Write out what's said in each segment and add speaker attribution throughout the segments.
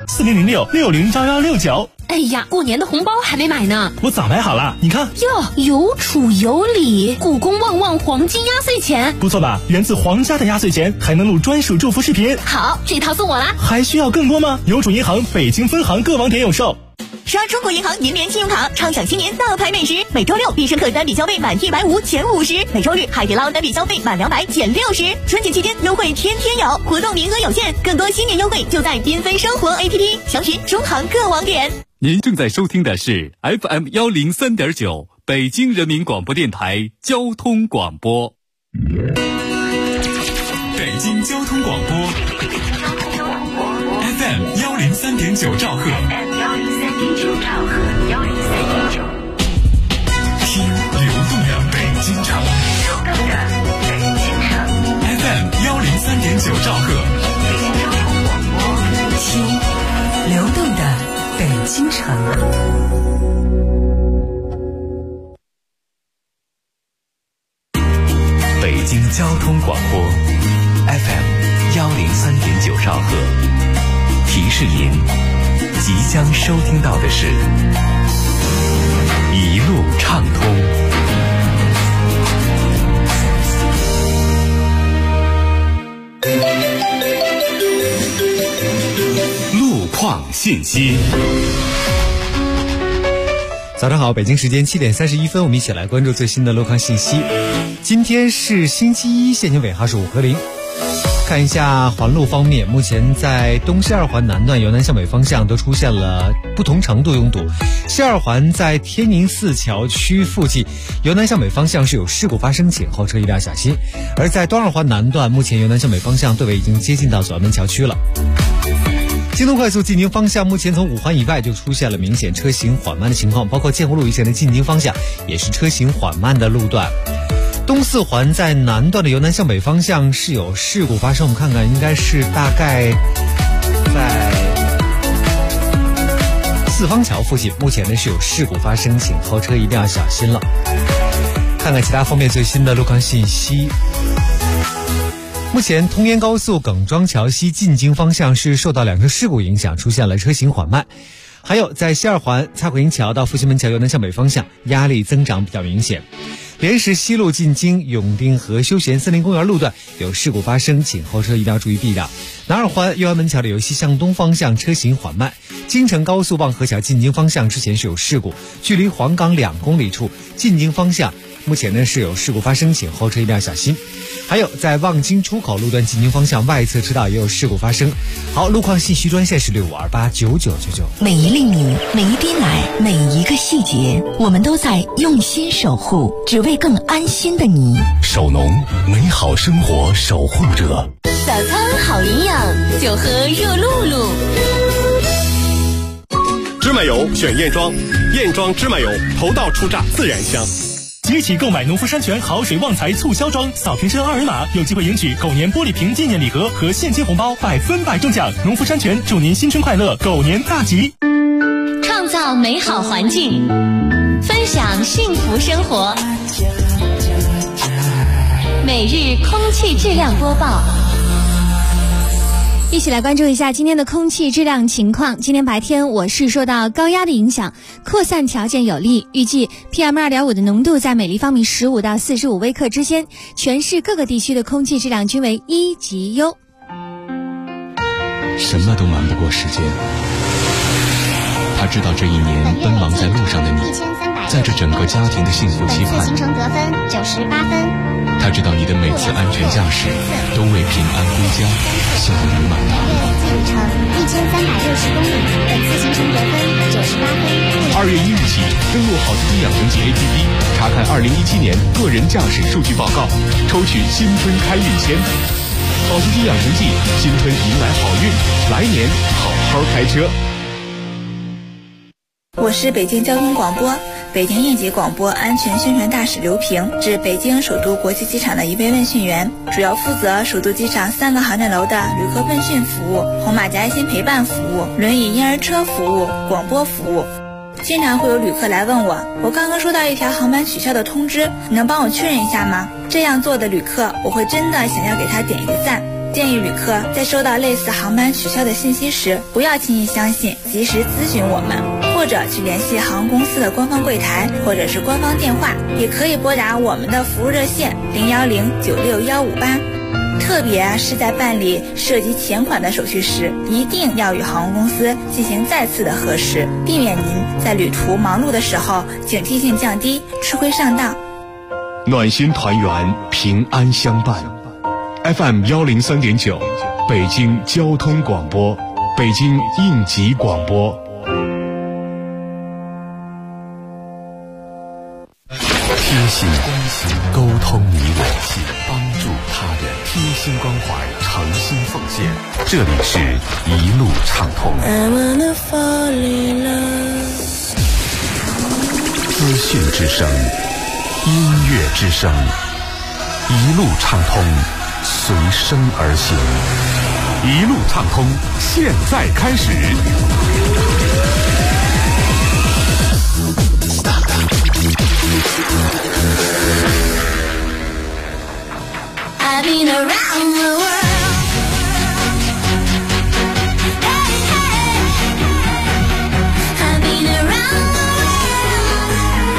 Speaker 1: 4006601169。
Speaker 2: 哎呀，过年的红包还没买呢，
Speaker 1: 我早买好了，你看。
Speaker 2: 哟，有储有礼，故宫旺旺黄金压岁钱，
Speaker 1: 不错吧？源自皇家的压岁钱，还能录专属祝福视频。
Speaker 2: 好，这套送我啦。
Speaker 1: 还需要更多吗？有储银行北京分行各网点有售。
Speaker 3: 刷中国银行银联信用卡，畅享新年大牌美食。每周六必胜客单笔消费满150减50，每周日海底捞单笔消费满200减60。春节期间优惠天天有，活动名额有限，更多新年优惠就在缤纷生活 APP， 详询中行各网点。
Speaker 4: 您正在收听的是 FM103.9 北京人民广播电台交通广播。北京交通广播 FM103.9 兆赫，听流动的北京城FM103.9 兆赫，
Speaker 3: 听流动的北京城。
Speaker 5: 北京交通广播 FM103.9 兆赫，提示您即将收听到的是一路畅通。路况信息。
Speaker 6: 早上好，北京时间7点31分，我们一起来关注最新的路况信息。今天是星期一，现行尾号是5和0。看一下环路方面，目前在东西二环南段由南向北方向都出现了不同程度拥堵。西二环在天宁寺桥区附近由南向北方向是有事故发生，请后车一定要小心。而在东二环南段，目前由南向北方向队尾已经接近到左安门桥区了。京东快速进京方向目前从5环以外就出现了明显车行缓慢的情况，包括建湖路一线的进京方向也是车行缓慢的路段。东四环在南段的由南向北方向是有事故发生，我们看看应该是大概在四方桥附近，目前呢是有事故发生，请后车一定要小心了。看看其他方面最新的路况信息。目前通燕高速耿庄桥西进京方向是受到2车事故影响，出现了车行缓慢。还有在西二环蔡慧营桥到复兴门桥由南向北方向压力增长比较明显。莲石西路进京永定河休闲森林公园路段有事故发生，请后车一定要注意避让。南二环右安门桥的由西向东方向车行缓慢。京承高速望河桥进京方向之前是有事故，距离黄岗2公里处进京方向目前呢是有事故发生，请后车一定要小心。还有在望京出口路段进京方向外侧车道也有事故发生。好，路况信息专线是65289999。
Speaker 3: 每一粒米，每一滴奶，每一个细节，我们都在用心守护，只为更安心的你。
Speaker 5: 守农，美好生活守护者。
Speaker 3: 早餐好营养，就喝热露露。
Speaker 7: 芝麻油选燕庄，燕庄芝麻油头道出榨，自然香。
Speaker 1: 即起购买农夫山泉好水旺财促销装，扫屏车2维码有机会赢取狗年玻璃瓶纪念礼盒和现金红包，100%中奖。农夫山泉祝您新春快乐，狗年大吉！
Speaker 2: 创造美好环境，分享幸福生活。每日空气质量播报。
Speaker 8: 一起来关注一下今天的空气质量情况。今天白天我市受到高压的影响，扩散条件有利，预计 PM2.5 的浓度在每立方米15到45微克之间，全市各个地区的空气质量均为1级优。
Speaker 9: 什么都瞒不过时间，他知道这一年奔忙在路上的你，在这整个家庭的幸福期盼，
Speaker 10: 行程得分98分。
Speaker 9: 他知道你的每次安全驾驶都为平安归家笑语满堂。
Speaker 10: 进程1360公里，本次行程得分98分。
Speaker 9: 2月1日起，登录好司机养成记 APP， 查看2017年个人驾驶数据报告，抽取新春开运签。好司机养成记，新春迎来好运，来年好好开车。
Speaker 11: 我是北京交通广播北京应急广播安全宣传大使刘平，是北京首都国际机场的一位问讯员，主要负责首都机场3个航站楼的旅客问讯服务、红马甲爱心陪伴服务、轮椅婴儿车服务、广播服务。经常会有旅客来问我刚刚收到一条航班取消的通知，你能帮我确认一下吗？这样做的旅客，我会真的想要给他点一个赞。 建议旅客在收到类似航班取消的信息时，不要轻易相信，及时咨询我们，或者去联系航空公司的官方柜台或者是官方电话，也可以拨打我们的服务热线010-96158。特别是在办理涉及钱款的手续时，一定要与航空公司进行再次的核实，避免您在旅途忙碌的时候警惕性降低，吃亏上当。
Speaker 9: 暖心团圆，平安相伴。FM 103.9，北京交通广播，北京应急广播。
Speaker 5: 贴心关心，沟通你我，帮助他人，贴心关怀，诚心奉献。这里是一路畅通。资讯之声，音乐之声，一路畅通，随声而行。一路畅通，现在开始。
Speaker 12: I've been around the world. Hey, hey. I've been around the world.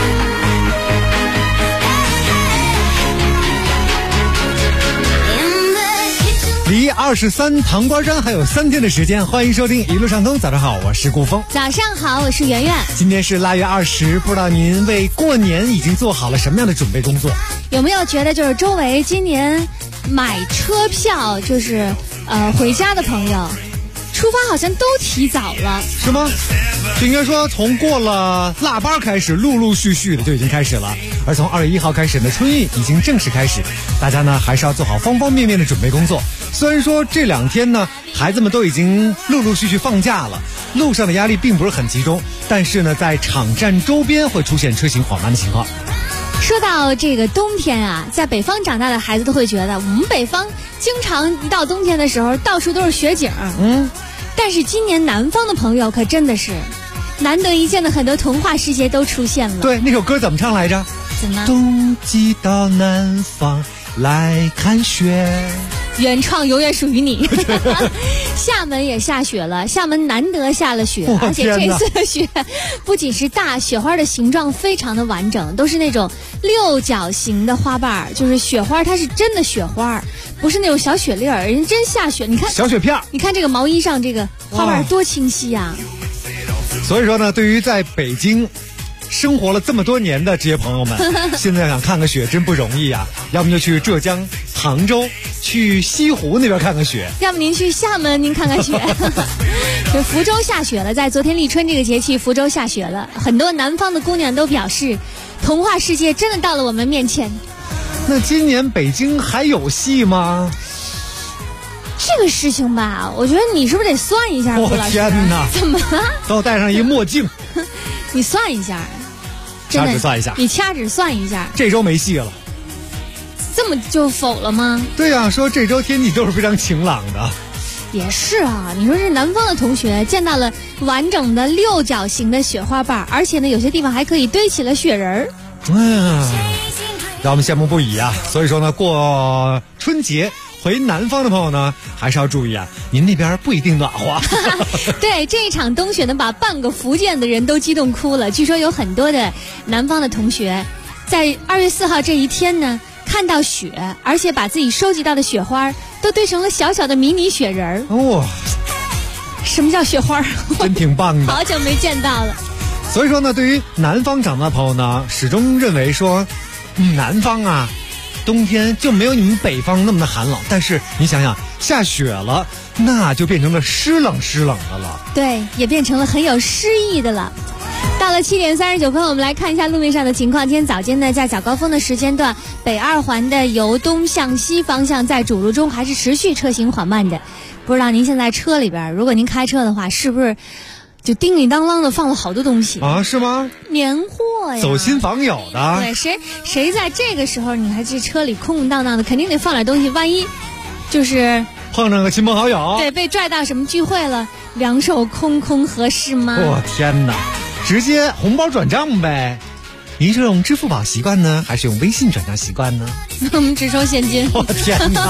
Speaker 12: Hey, hey. In the kitchen.
Speaker 6: 离23糖瓜山还有3天的时间，欢迎收听一路畅通。早上好，我是顾峰。
Speaker 8: 早上好，我是圆圆。
Speaker 6: 今天是腊月20，不知道您为过年已经做好了什么样的准备工作？
Speaker 8: 有没有觉得就是周围今年买车票就是回家的朋友出发好像都提早了，
Speaker 6: 是吗？就应该说从过了腊八开始，陆陆续续的就已经开始了。而从2月1号开始呢，春运已经正式开始，大家呢还是要做好方方面面的准备工作。虽然说这2天呢孩子们都已经陆陆续续放假了，路上的压力并不是很集中，但是呢在场站周边会出现车行缓慢的情况。
Speaker 8: 说到这个冬天啊，在北方长大的孩子都会觉得，我们北方经常一到冬天的时候到处都是雪景。但是今年南方的朋友可真的是难得一见的，很多童话世界都出现了。
Speaker 6: 对，那首歌怎么唱来着？
Speaker 8: 怎么？
Speaker 6: 冬季到南方来看雪，
Speaker 8: 原创永远属于你。厦门也下雪了，厦门难得下了雪，而且这次的雪不仅是大，雪花的形状非常的完整，都是那种6角形的花瓣，就是雪花，它是真的雪花，不是那种小雪粒儿，人真下雪。你看
Speaker 6: 小雪片，
Speaker 8: 你看这个毛衣上这个花瓣多清晰啊！
Speaker 6: 所以说呢，对于在北京生活了这么多年的这些朋友们，现在想看个雪真不容易啊！要么就去浙江杭州，去西湖那边看看雪；
Speaker 8: 要么您去厦门，您看看雪。这福州下雪了，在昨天立春这个节气，福州下雪了，很多南方的姑娘都表示，童话世界真的到了我们面前。
Speaker 6: 那今年北京还有戏吗？
Speaker 8: 这个事情吧，我觉得你是不是得算一下？
Speaker 6: 我天哪！
Speaker 8: 怎么了？
Speaker 6: 给我戴上一墨镜。
Speaker 8: 你算一下，
Speaker 6: 掐指算一下。
Speaker 8: 你掐指算一下，
Speaker 6: 这周没戏了。
Speaker 8: 这么就否了吗？
Speaker 6: 对啊，说这周天气都是非常晴朗的。
Speaker 8: 也是啊，你说这南方的同学见到了完整的6角形的雪花瓣，而且呢，有些地方还可以堆起了雪人儿。
Speaker 6: 让我们羡慕不已啊！所以说呢，过春节回南方的朋友呢，还是要注意啊，您那边不一定暖和。
Speaker 8: 对，这一场冬雪呢，把半个福建的人都激动哭了。据说有很多的南方的同学，在2月4号这一天呢，看到雪，而且把自己收集到的雪花都堆成了小小的迷你雪人儿。
Speaker 6: 哇，
Speaker 8: 什么叫雪花？
Speaker 6: 真挺棒的，
Speaker 8: 好久没见到了。
Speaker 6: 所以说呢，对于南方长大的朋友呢，始终认为说，南方啊，冬天就没有你们北方那么的寒冷。但是你想想，下雪了，那就变成了湿冷的了。
Speaker 8: 对，也变成了很有诗意的了。到了7点39分，我们来看一下路面上的情况。今天早间呢，在早高峰的时间段，北2环的由东向西方向在主路中还是持续车行缓慢的。不知道您现在车里边，如果您开车的话，是不是就叮铃当啷的放了好多东西
Speaker 6: 啊？是吗？
Speaker 8: 年货呀，
Speaker 6: 走亲访友的。
Speaker 8: 对，谁在这个时候你还是车里空空荡荡的，肯定得放点东西，万一就是
Speaker 6: 碰上个亲朋好友，
Speaker 8: 对，被拽到什么聚会了，两手空空合适吗？
Speaker 6: 我天哪！直接红包转账呗。您是用支付宝习惯呢，还是用微信转账习惯呢？
Speaker 8: 我们只收现金。
Speaker 6: 我天哪！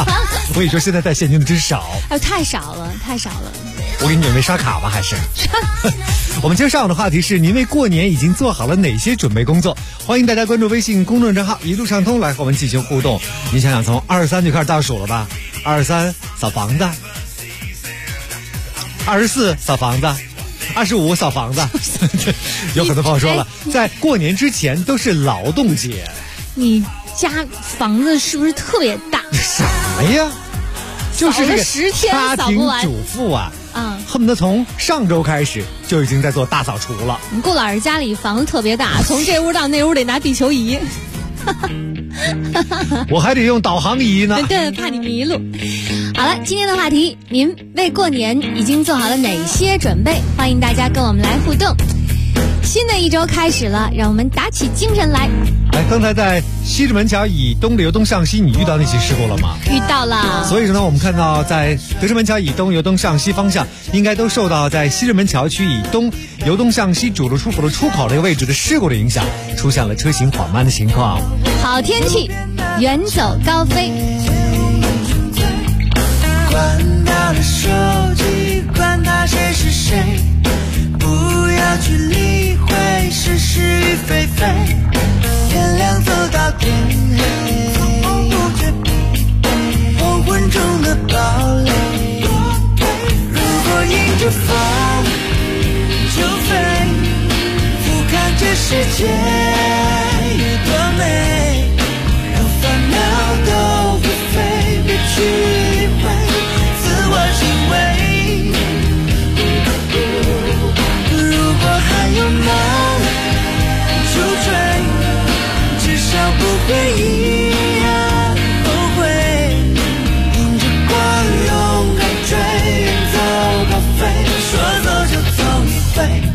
Speaker 6: 我跟你说，现在带现金的真少，
Speaker 8: 太少了，太少了。
Speaker 6: 我给你准备刷卡吧，还是？我们今天上午的话题是：您为过年已经做好了哪些准备工作？欢迎大家关注微信公众账号一路畅通来和我们进行互动。你想想，从23就开始倒数了吧？23扫房子，24扫房子，25扫房子。有很多朋友说了，在过年之前都是劳动节。
Speaker 8: 你家房子是不是特别大？
Speaker 6: 什么呀？就是这个
Speaker 8: 10天
Speaker 6: 家庭主妇啊，恨不得从上周开始就已经在做大扫除了。
Speaker 8: 你顾老师家里房子特别大，从这屋到那屋得拿地球仪。
Speaker 6: 我还得用导航仪呢。
Speaker 8: 对，怕你迷路。好了，今天的话题，您为过年已经做好了哪些准备？欢迎大家跟我们来互动。新的一周开始了，让我们打起精神来。
Speaker 6: 刚才在西直门桥以东的由东向西，你遇到那起事故了吗？
Speaker 8: 遇到了。
Speaker 6: 所以呢，我们看到在德胜门桥以东由东向西方向，应该都受到在西直门桥区以东由东向西主路出口的出口这个位置的事故的影响，出现了车行缓慢的情况。
Speaker 8: 好天气，远走高飞。
Speaker 13: 关掉了手机，管他谁是谁，不要去理会是是与非非。天亮走到天黑，黄昏中的堡垒。如果迎着风就飞，俯瞰这世界有多美，让烦恼都会飞，别去理会自我行为。如果还有梦就追，至少不会一样后悔。迎着光勇敢追，远走高飞，说走就走一回。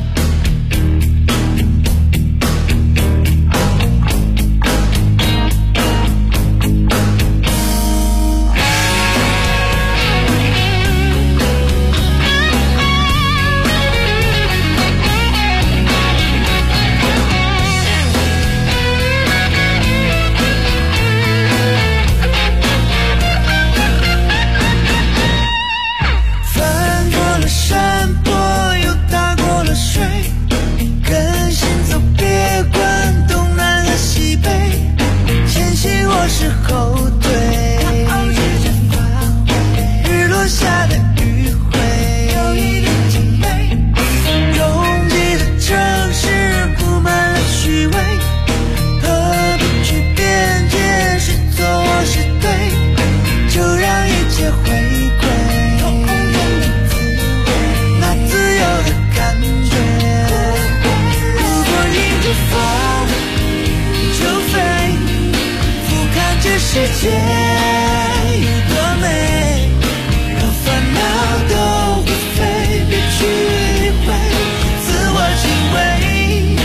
Speaker 13: 世界有多美，让烦恼都会飞，别去理会自我行为。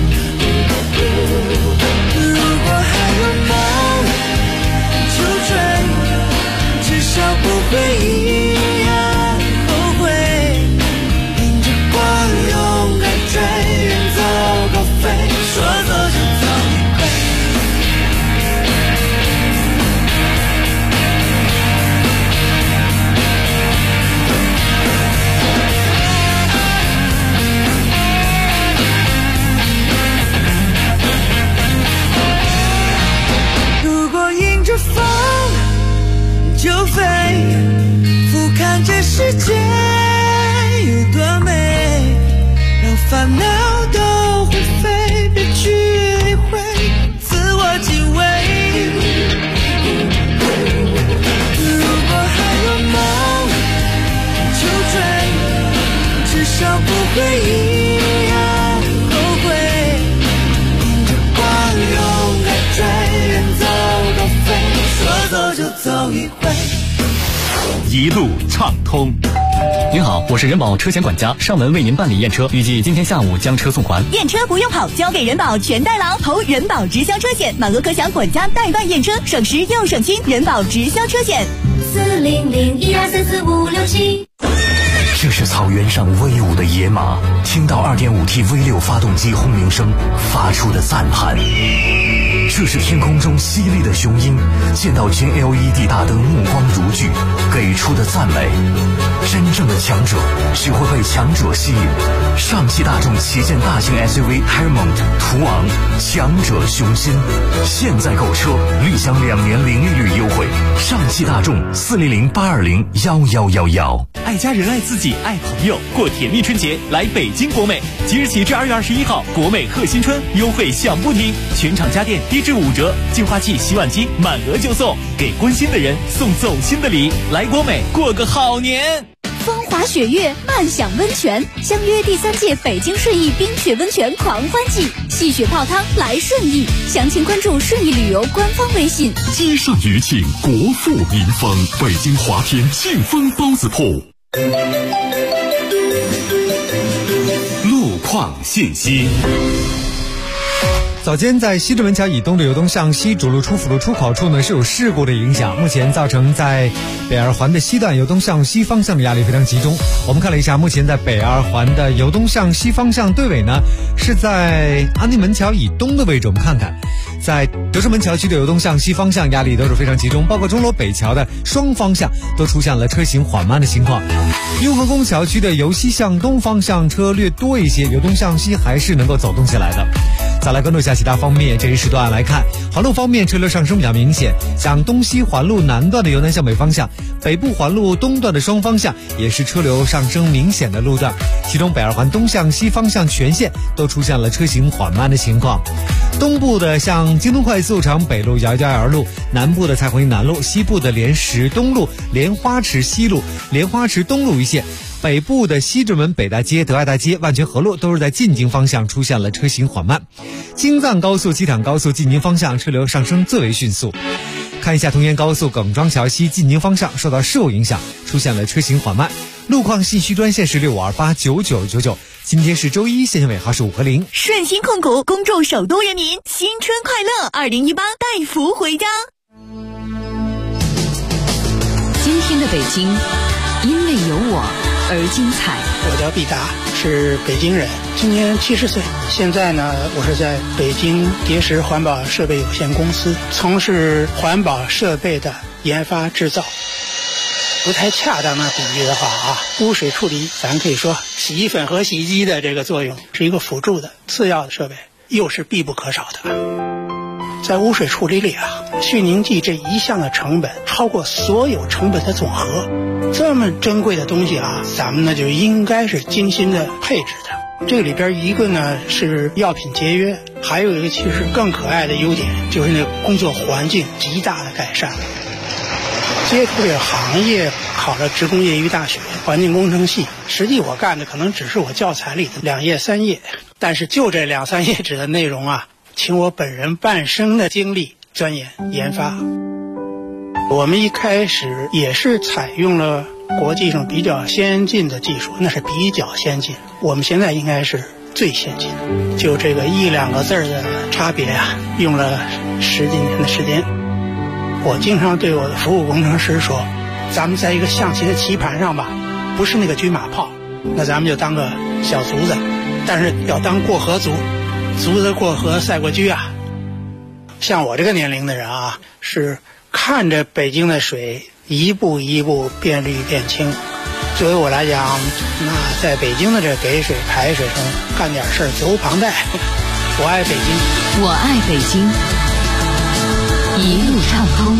Speaker 13: 如果还有梦就追，至少不会一样后悔。迎着光勇敢追，远走高飞，说走就走一回。风就飞，俯瞰这世界有多美，让烦恼都会飞，别去理会自我敬畏。如果还有梦就追，至少不会一样后悔。迎着光勇敢追，远走高飞，说走就走一回。
Speaker 5: 一路畅通。
Speaker 14: 您好，我是人保车险管家，上门为您办理验车，预计今天下午将车送还。
Speaker 3: 验车不用跑，交给人保全代劳，投人保直销车险，满额可享管家代办验车，省时又省心。人保直销车险
Speaker 12: 40012344567。
Speaker 15: 这是草原上威武的野马，听到 2.5T V6 发动机轰鸣声发出的赞叹。 这是天空中犀利的雄鹰见到全 LED 大灯目光如炬给出的赞美。真正的强者只会被强者吸引。上汽大众旗舰大型 SUV Hailmont 途昂，强者雄心。现在购车立享2年零利率优惠。上汽大众400-820-1111。
Speaker 1: 爱家人爱自己爱朋友，过甜蜜春节来北京国美，即日起至2月21号，国美贺新春优惠享不停，全场家电低至5折，净化器、洗碗机满额就送，给关心的人送走心的礼，来国美过个好年。
Speaker 8: 风华雪月，慢享温泉，相约第3届北京顺义冰雪温泉狂欢季，戏雪泡汤来顺义，详情关注顺义旅游官方微信。
Speaker 5: 街上余庆，国富民丰，北京华天庆丰包子铺。路况信息。
Speaker 6: 早间在西直门桥以东的由东向西主路出辅路出口处呢是有事故的影响，目前造成在北二环的西段由东向西方向的压力非常集中。我们看了一下，目前在北二环的由东向西方向队尾呢是在安定门桥以东的位置，我们看看在德胜门桥区的由东向西方向压力都是非常集中，包括钟楼北桥的双方向都出现了车行缓慢的情况。雍和宫桥区的由西向东方向车略多一些，由东向西还是能够走动起来的。再来关注一下其他方面，这一时段来看，环路方面车流上升比较明显，像东西环路南段的由南向北方向，北部环路东段的双方向也是车流上升明显的路段，其中北二环东向西方向全线都出现了车行缓慢的情况。东部的像京东快速场北路、姚家园路，南部的蔡洪营南路，西部的莲石东路、莲花池西路、莲花池东路一线，北部的西直门北大街、德爱大街、万泉河路都是在进京方向出现了车行缓慢。京藏高速、机场高速进京方向车流上升最为迅速。看一下同沿高速耿庄桥西进京方向受到事故影响，出现了车行缓慢。路况信息专线是65289999。今天是周一，线性尾号是5和0。
Speaker 3: 顺鑫控股恭祝首都人民新春快乐，2018带福回家。
Speaker 16: 今天的北京，因为有我而精彩。
Speaker 17: 我叫毕达，是北京人，今年70岁。现在呢，我是在北京蝶石环保设备有限公司从事环保设备的研发制造。不太恰当的比喻的话啊，污水处理咱可以说洗衣粉和洗衣机的这个作用是一个辅助的次要的设备，又是必不可少的。在污水处理里啊，去凝剂这一项的成本超过所有成本的总和，这么珍贵的东西啊，咱们呢就应该是精心的配置的。这个里边一个呢是药品节约，还有一个其实更可爱的优点就是那工作环境极大的改善了。接触这个行业，考了职工业余大学环境工程系，实际我干的可能只是我教材里的2页3页，但是就这2-3页纸的内容啊，请我本人半生的精力钻研研发。我们一开始也是采用了国际上比较先进的技术，那是比较先进，我们现在应该是最先进的。就这个1-2个字的差别啊，用了10几年的时间。我经常对我的服务工程师说，咱们在一个象棋的棋盘上吧，不是那个车马炮，那咱们就当个小卒子，但是要当过河卒，卒子过河赛过车啊。像我这个年龄的人啊，是看着北京的水一步一步变绿变清。作为我来讲，那在北京的这给水排水上干点事儿责无旁贷。我爱北京，
Speaker 16: 我爱北京，一路畅通。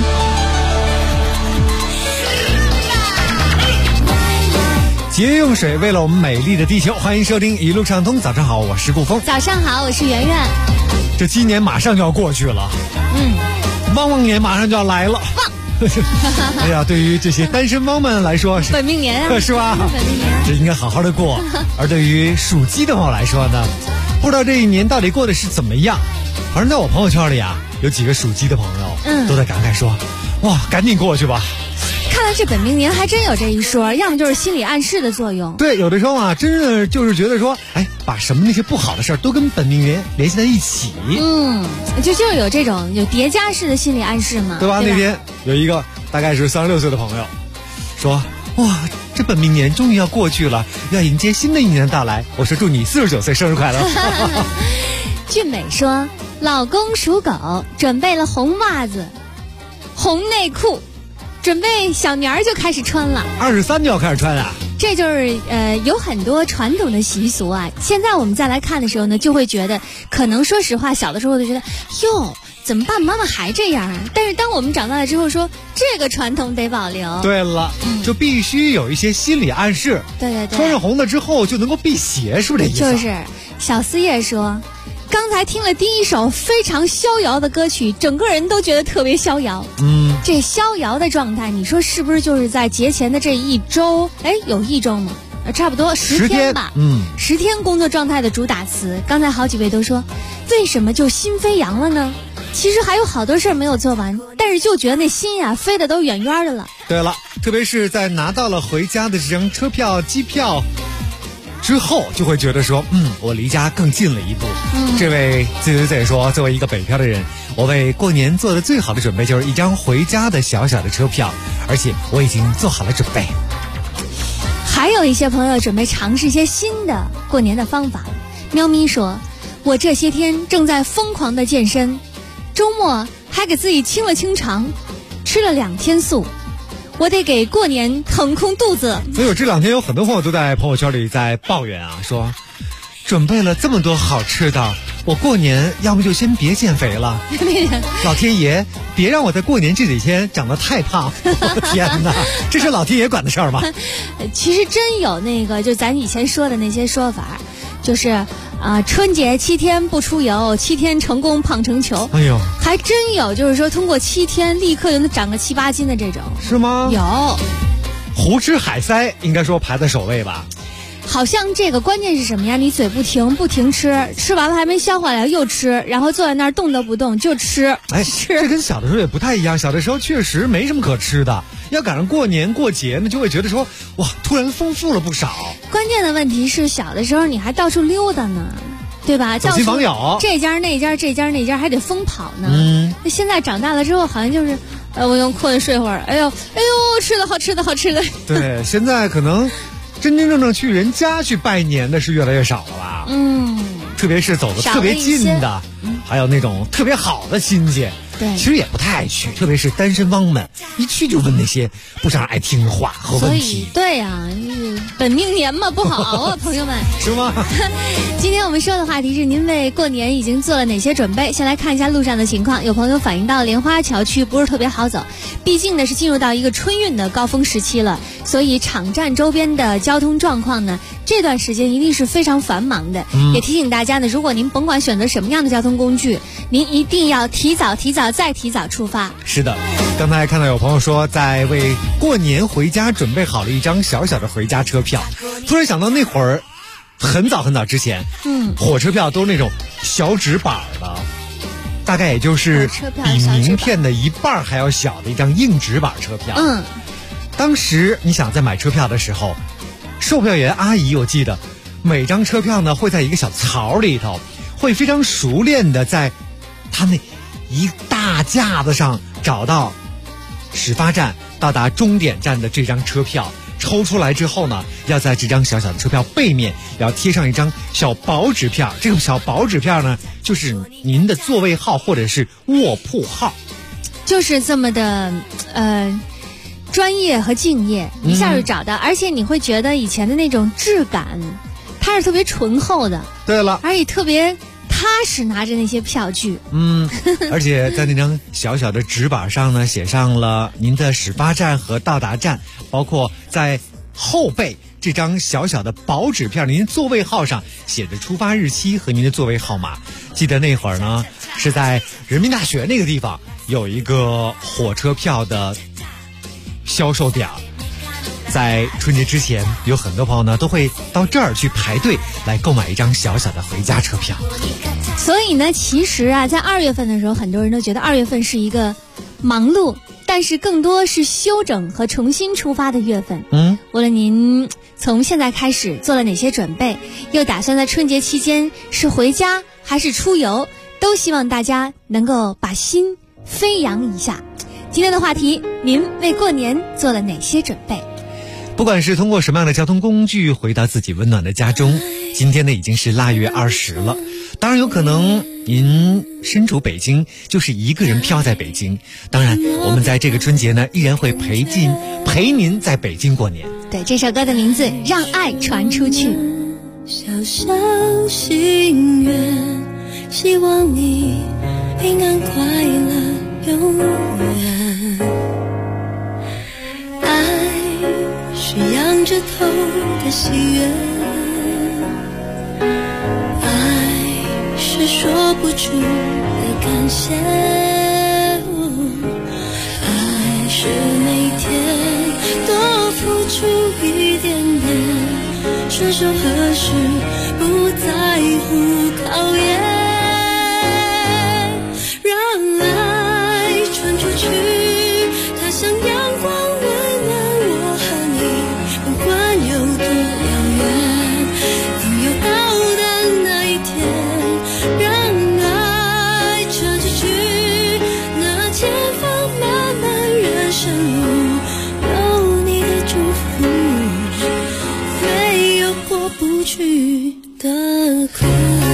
Speaker 6: 节约用水，为了我们美丽的地球。欢迎收听一路畅通。早上好，我是顾峰。
Speaker 8: 早上好，我是圆圆。
Speaker 6: 这今年马上就要过去了，汪汪年马上就要来了。哎呀，对于这些单身汪们来说，
Speaker 8: 本命年啊，
Speaker 6: 是吧？
Speaker 8: 本命年，
Speaker 6: 这应该好好的过。而对于属鸡的朋友来说呢，不知道这一年到底过的是怎么样。反正在我朋友圈里啊，有几个属鸡的朋友，都在感慨说：“哇，赶紧过去吧。”
Speaker 8: 看来这本命年还真有这一说，要么就是心理暗示的作用。
Speaker 6: 对，有的时候啊，真的就是觉得说，哎，把什么那些不好的事儿都跟本命年联系在一起。
Speaker 8: 就有这种有叠加式的心理暗示嘛，
Speaker 6: 对吧？那天有一个大概是36岁的朋友说：“哇，这本命年终于要过去了，要迎接新的一年的到来。”我说：“祝你49岁生日快乐。”
Speaker 8: 俊美说：“ 老公属狗，准备了红袜子、红内裤，准备小年儿就开始穿了。
Speaker 6: 23就要开始穿啊。
Speaker 8: 这就是有很多传统的习俗啊。现在我们再来看的时候呢，就会觉得可能说实话，小的时候就觉得哟怎么办，妈妈还这样啊？但是当我们长大了之后说，这个传统得保留。
Speaker 6: 对了，就必须有一些心理暗示。
Speaker 8: 对，
Speaker 6: 穿上红的之后就能够辟邪，是不是这意思？
Speaker 8: 就是小四叶说，刚才听了第一首非常逍遥的歌曲，整个人都觉得特别逍遥。这逍遥的状态，你说是不是就是在节前的这一周？有一周吗？差不多10天吧。10天工作状态的主打词。刚才好几位都说，为什么就心飞扬了呢？其实还有好多事儿没有做完，但是就觉得那心呀飞得都远远的了。
Speaker 6: 对了，特别是在拿到了回家的这张车票、机票之后，就会觉得说，我离家更近了一步。这位ZZZ说，作为一个北漂的人，我为过年做的最好的准备就是一张回家的小小的车票，而且我已经做好了准备。
Speaker 8: 还有一些朋友准备尝试一些新的过年的方法。喵咪说，我这些天正在疯狂的健身，周末还给自己清了清肠，吃了2天素，我得给过年腾空肚子。
Speaker 6: 所以这2天有很多朋友都在朋友圈里在抱怨啊，说准备了这么多好吃的，我过年要么就先别减肥了。老天爷，别让我在过年这几天长得太胖。我的天哪，这是老天爷管的事儿吗？
Speaker 8: 其实真有那个，就咱以前说的那些说法，就是春节7天不出游，7天成功胖成球。
Speaker 6: 哎呦，
Speaker 8: 还真有，就是说通过7天立刻就能长个7、8斤的这种。
Speaker 6: 是吗？
Speaker 8: 有。
Speaker 6: 胡吃海塞应该说排在首位吧。
Speaker 8: 好像这个关键是什么呀？你嘴不停吃，吃完了还没消化了又吃，然后坐在那儿动都不动就吃。
Speaker 6: 这跟小的时候也不太一样。小的时候确实没什么可吃的，要赶上过年过节呢，就会觉得说哇，突然丰富了不少。
Speaker 8: 关键的问题是小的时候你还到处溜达呢，对吧？
Speaker 6: 走亲访友，
Speaker 8: 这家那家这家那家还得疯跑呢。那现在长大了之后，好像就是我用困睡会儿，哎呦，吃的好吃的好吃的。
Speaker 6: 对，现在可能真真正正去人家去拜年的是越来越少了吧？特别是走得特别近的，还有那种特别好的亲戚，
Speaker 8: 对，
Speaker 6: 其实也不太爱去，特别是单身汪们，一去就问那些不常爱听话和问题。
Speaker 8: 对呀，本命年嘛不好啊，朋友们。
Speaker 6: 是吗？
Speaker 8: 今天我们说的话题是您为过年已经做了哪些准备？先来看一下路上的情况。有朋友反映到莲花桥区不是特别好走，毕竟呢是进入到一个春运的高峰时期了，所以场站周边的交通状况呢，这段时间一定是非常繁忙的。也提醒大家呢，如果您甭管选择什么样的交通工具，您一定要提早出发。
Speaker 6: 是的，刚才看到有朋友说在为过年回家准备好了一张小小的回家车票，突然想到那会儿很早之前，火车票都是那种小纸板的，大概也就是比名片的一半还要小的一张硬纸板车票。当时你想在买车票的时候，售票员阿姨我记得每张车票呢会在一个小槽里头，会非常熟练的在他那一大架子上找到始发站到达终点站的这张车票，抽出来之后呢，要在这张小小的车票背面要贴上一张小薄纸片。这个小薄纸片呢，就是您的座位号或者是卧铺号，
Speaker 8: 就是这么的专业和敬业，一下就找到，而且你会觉得以前的那种质感，它是特别醇厚的。
Speaker 6: 对了，
Speaker 8: 而且特别踏实，拿着那些票据。
Speaker 6: 而且在那张小小的纸板上呢，写上了您的始发站和到达站，包括在后背这张小小的薄纸片，您座位号上写着出发日期和您的座位号码。记得那会儿呢，是在人民大学那个地方有一个火车票的销售点，在春节之前有很多朋友呢都会到这儿去排队来购买一张小小的回家车票。
Speaker 8: 所以呢，其实啊，在2月份的时候，很多人都觉得2月份是一个忙碌，但是更多是休整和重新出发的月份。无论您从现在开始做了哪些准备，又打算在春节期间是回家还是出游，都希望大家能够把心飞扬一下。今天的话题，您为过年做了哪些准备？
Speaker 6: 不管是通过什么样的交通工具回到自己温暖的家中，今天呢已经是腊月20了。当然有可能您身处北京，就是一个人飘在北京。当然我们在这个春节呢依然会陪您在北京过年。
Speaker 8: 对，这首歌的名字《让爱传出去》。
Speaker 12: 小小心愿，希望你平安快乐永远。爱是仰着头的喜悦，爱是说不出的感谢，爱是每天多付出一点点，伸手合十，不在乎考验，让爱传出去，它像阳光温暖我和你，不管有多遥远，总有到的那一天，让爱传出去，那前方漫漫人生路，有你的祝福，没有过不去的苦。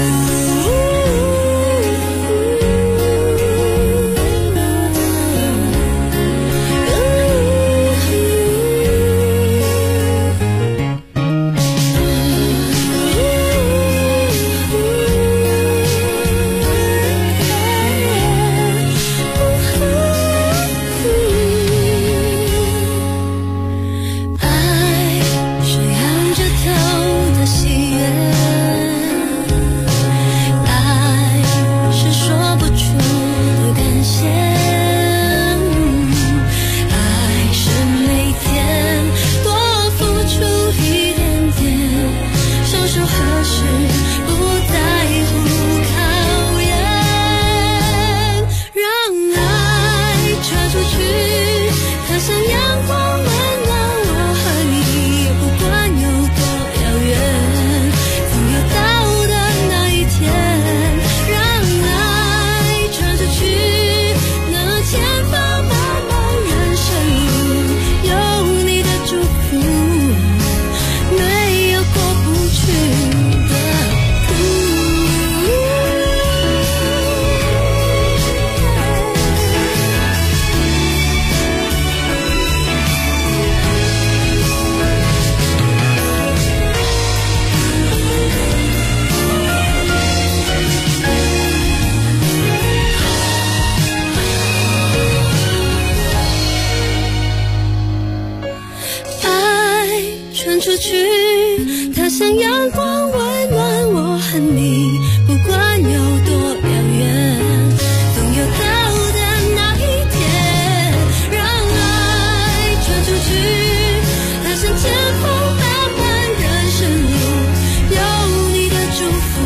Speaker 12: 出去，它像阳光温暖我和你，不管有多遥远，总有到的那一天，让爱传出去，它像前方漫漫人生路，有你的祝福，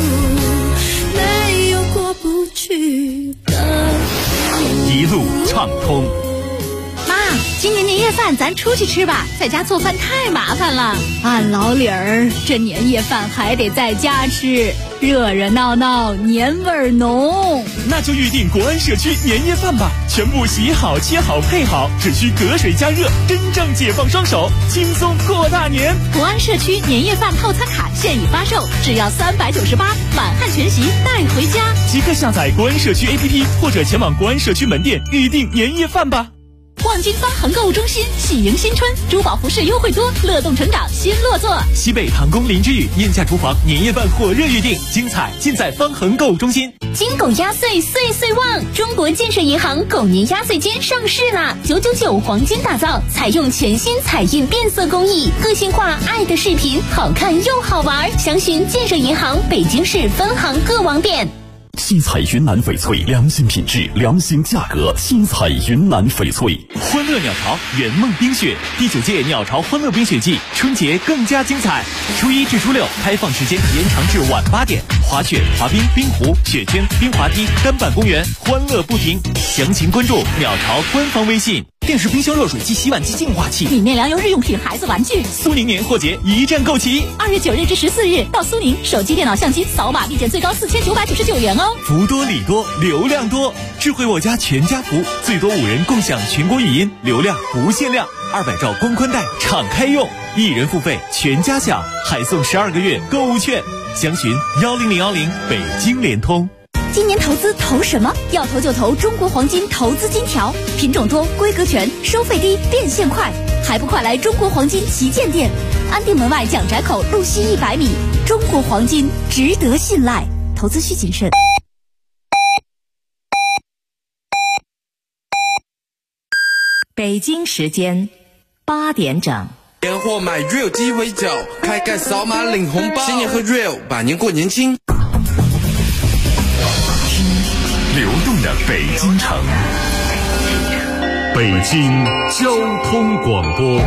Speaker 12: 没有过不去的
Speaker 1: 一路畅通。
Speaker 3: 今年年夜饭咱出去吃吧，在家做饭太麻烦了。
Speaker 18: 俺老李儿，这年夜饭还得在家吃，热热闹闹，年味儿浓。
Speaker 1: 那就预定国安社区年夜饭吧，全部洗好、切好、配好，只需隔水加热，真正解放双手，轻松过大年。
Speaker 3: 国安社区年夜饭套餐卡现已发售，只要398，满汉全席带回家。
Speaker 1: 即刻下载国安社区 APP 或者前往国安社区门店预定年夜饭吧。
Speaker 3: 望京方恒购物中心喜迎新春，珠宝服饰优惠多，乐动成长新落座。
Speaker 1: 西北唐宫林之宇燕价厨房年夜饭火热预定，精彩尽在方恒购物中心。
Speaker 2: 金狗压岁岁岁旺，中国建设银行狗年压岁间上市啦！999黄金打造，采用全新彩印变色工艺，个性化爱的视频，好看又好玩。详询建设银行北京市分行各网点。
Speaker 19: 新彩云南翡翠，良心品质，良心价格。新彩云南翡翠，
Speaker 1: 欢乐鸟巢圆梦冰雪第9届鸟巢欢乐冰雪季，春节更加精彩。初1至初6开放时间延长至晚8点， 滑雪、滑冰、冰壶、雪圈、冰滑梯、单板公园，欢乐不停。详情关注鸟巢官方微信。电视、冰箱、热水机、洗碗机、净化器、
Speaker 3: 米面粮油、日用品、孩子玩具。
Speaker 1: 苏宁年货节一站购齐
Speaker 3: ，2月9日至14日到苏宁，手机、电脑、相机扫码立减最高4999元哦。
Speaker 1: 福多礼多，流量多，智慧我家全家福，最多5人共享全国语音，流量不限量，200兆光宽带敞开用，1人付费全家享，还送12个月购物券。详询10010北京联通。
Speaker 3: 今年投资投什么？要投就投中国黄金投资金条，品种多，规格全，收费低，变现快，还不快来中国黄金旗舰店，安定门外蒋宅口路西100米。中国黄金值得信赖，投资需谨慎。北京时间8点整。
Speaker 20: 年货买 Real 鸡尾酒，开盖扫码领红包，新年喝 Real， 百年过年轻。
Speaker 5: 流动的北京城，北京交通广播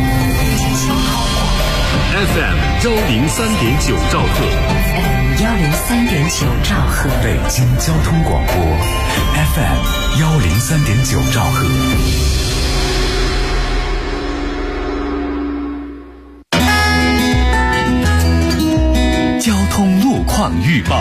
Speaker 5: FM 103.9兆赫
Speaker 16: 103.9兆赫，
Speaker 15: 北京交通广播 FM 103.9兆赫。
Speaker 1: 交通路况预报。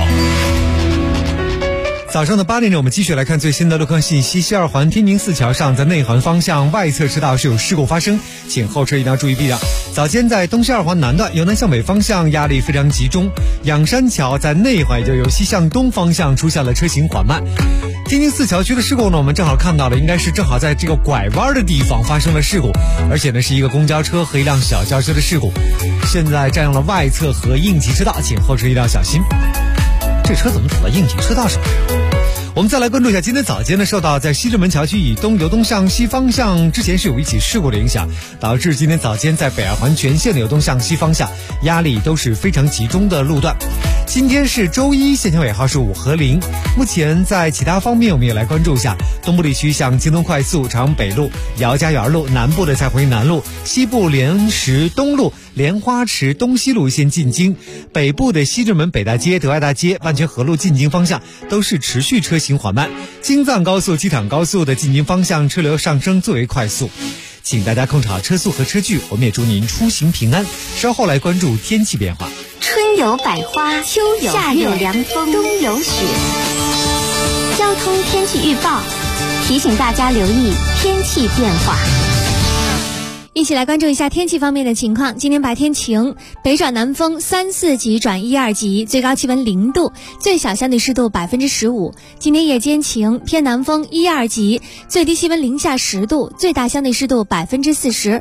Speaker 6: 早上的8点钟，我们继续来看最新的路况信息。西二环天宁寺桥上，在内环方向外侧车道是有事故发生，请后车一定要注意避让。早间在东西二环南段由南向北方向压力非常集中，仰山桥在内环也就由西向东方向出现了车行缓慢。天宁寺桥区的事故呢，我们正好看到了，应该是正好在这个拐弯的地方发生了事故，而且呢是一个公交车和一辆小轿车的事故，现在占用了外侧和应急车道，请后车一定要小心。这车怎么走到应急车道上来了？我们再来关注一下，今天早间呢，受到在西直门桥区以东由东向西方向之前是有一起事故的影响，导致今天早间在北二环全线的由东向西方向压力都是非常集中的路段。今天是周一，线行尾号是5和0。目前在其他方面，我们也来关注一下东部地区，像京东快速、朝阳北路、姚家园路，南部的在回南路，西部莲石东路、莲花池东西路线进京，北部的西直门北大街、德爱大街、万泉河路进京方向都是持续车行缓慢。京藏高速、机场高速的进京方向车流上升最为快速，请大家控制好车速和车距，我们也祝您出行平安。稍后来关注天气变化。
Speaker 10: 春有百花，秋有夏有凉风，冬有雪。交通天气预报提醒大家留意天气变化。
Speaker 8: 一起来关注一下天气方面的情况。今天白天晴，北转南风3、4级转1、2级，最高气温0度，最小相对湿度15%。今天夜间晴，偏南风1、2级，最低气温零下10度，最大相对湿度40%。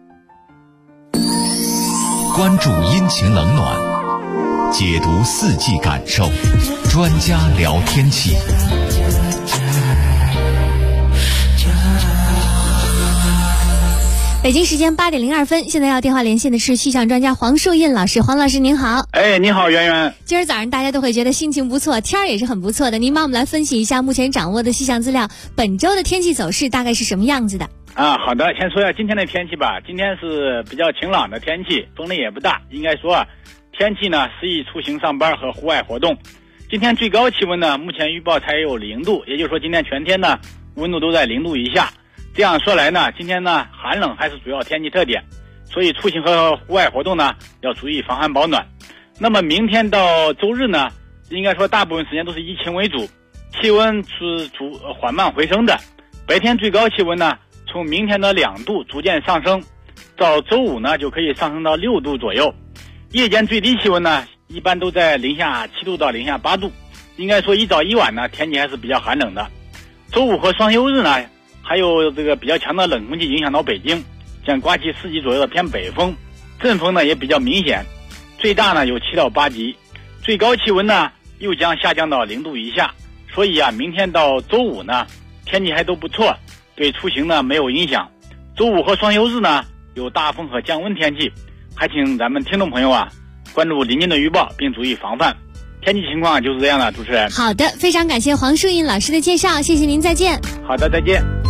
Speaker 19: 关注阴晴冷暖，解读四季感受，专家聊天气。
Speaker 8: 北京时间8点02分，现在要电话连线的是气象专家黄树印老师。黄老师您好。
Speaker 21: 你好圆圆。
Speaker 8: 今儿早上大家都会觉得心情不错，天儿也是很不错的。您帮我们来分析一下目前掌握的气象资料，本周的天气走势大概是什么样子的？
Speaker 21: 好的，先说一下今天的天气吧。今天是比较晴朗的天气，风力也不大，应该说天气呢适宜出行上班和户外活动。今天最高气温呢，目前预报才有0度，也就是说今天全天呢温度都在0度以下。这样说来呢，今天呢寒冷还是主要天气特点，所以出行和户外活动呢要注意防寒保暖。那么明天到周日呢，应该说大部分时间都是以晴为主，气温是缓慢回升的。白天最高气温呢从明天的2度逐渐上升，到周五呢就可以上升到6度左右。夜间最低气温呢一般都在零下7度到零下8度，应该说一早一晚呢天气还是比较寒冷的。周五和双休日呢还有这个比较强的冷空气影响到北京，将刮起4级左右的偏北风，阵风呢也比较明显，最大呢有7到8级，最高气温呢又将下降到0度以下。所以明天到周五呢天气还都不错，对出行呢没有影响。周五和双休日呢有大风和降温天气，还请咱们听众朋友关注临近的预报并注意防范。天气情况就是这样的，主持人。
Speaker 8: 好的，非常感谢黄树印老师的介绍，谢谢您，再见。
Speaker 21: 好的，再见。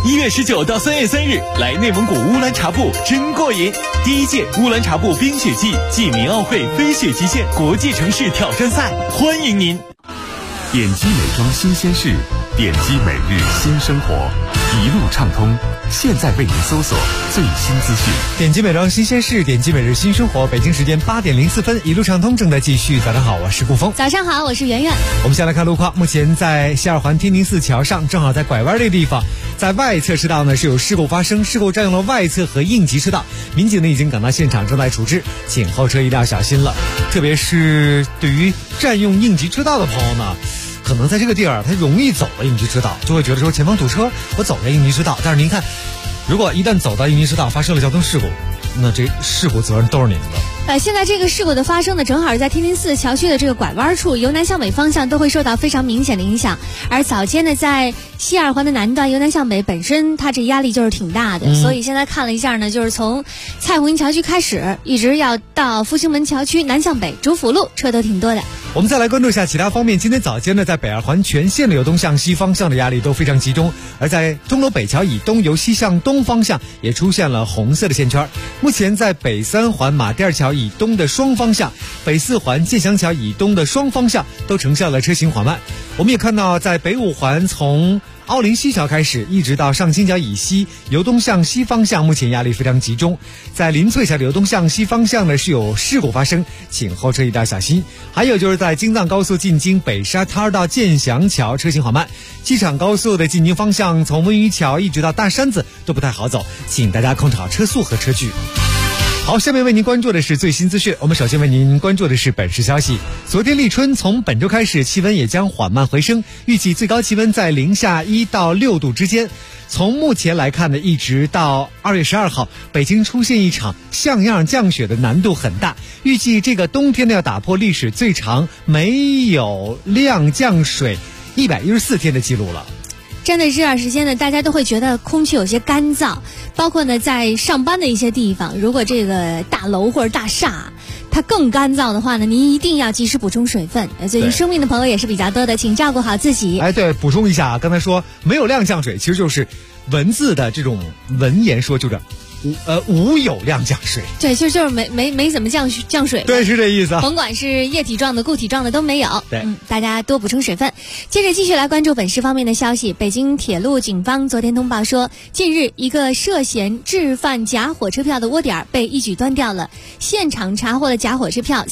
Speaker 1: 1月19到3月3日，来内蒙古乌兰察布真过瘾！第1届乌兰察布冰雪季暨民奥会飞雪极限国际城市挑战赛，欢迎您！
Speaker 5: 点击美妆新鲜事，点击每日新生活，一路畅通。现在为您搜索最新资讯。
Speaker 6: 点击美妆新鲜事，点击每日新生活。北京时间8点04分，一路畅通正在继续。早上好，我是顾峰。
Speaker 8: 早上好，我是圆圆。
Speaker 6: 我们先来看路况。目前在西二环天宁寺桥上，正好在拐弯这个地方，在外侧车道呢是有事故发生，事故占用了外侧和应急车道，民警呢已经赶到现场，正在处置，请后车一定要小心了。特别是对于占用应急车道的朋友呢，可能在这个地儿他容易走了应急车道，就会觉得说前方堵车，我走在应急车道。但是您看，如果一旦走到应急车道发生了交通事故，那这事故责任都是您的。
Speaker 8: 现在这个事故的发生呢，正好是在天宁寺桥区的这个拐弯处，由南向北方向都会受到非常明显的影响。而早间呢，在西二环的南段由南向北本身它这压力就是挺大的，所以现在看了一下呢，就是从蔡胡营桥区开始，一直要到复兴门桥区南向北主辅路，车都挺多的。
Speaker 6: 我们再来关注一下其他方面。今天早间呢，在北二环全线的由东向西方向的压力都非常集中，而在钟楼北桥以东由西向东方向也出现了红色的线圈。目前在北三环马甸桥以东的双方向，北四环建祥桥以东的双方向都呈现了车行缓慢。我们也看到，在北五环从奥林西桥开始一直到上清桥以西由东向西方向，目前压力非常集中。在林翠桥的由东向西方向呢是有事故发生，请后车一定要小心。还有就是在京藏高速进京北沙滩到建祥桥车行缓慢，机场高速的进京方向从温榆桥一直到大山子都不太好走，请大家控制好车速和车距。好，下面为您关注的是最新资讯。我们首先为您关注的是本市消息。昨天立春，从本周开始气温也将缓慢回升，预计最高气温在零下1到6度之间。从目前来看呢，一直到2月12号，北京出现一场像样降雪的难度很大，预计这个冬天呢要打破历史最长没有量降水114天的记录了。
Speaker 8: 真的这段时间呢，大家都会觉得空气有些干燥，包括呢在上班的一些地方，如果这个大楼或者大厦它更干燥的话呢，您一定要及时补充水分。最近生病的朋友也是比较多的，请照顾好自己。
Speaker 6: 对，补充一下啊，刚才说没有量降水，其实就是文字的这种文言说就是无有量降水。
Speaker 8: 对，就是没怎么降水。
Speaker 6: 对，是这意思。
Speaker 8: 甭管是液体状的、固体状的都没有。
Speaker 6: 对，
Speaker 8: 大家多补充水分。接着继续来关注本市方面的消息。北京铁路警方昨天通报说，近日一个涉嫌制贩假火车票的窝点被一举端掉了，现场查获了假火车票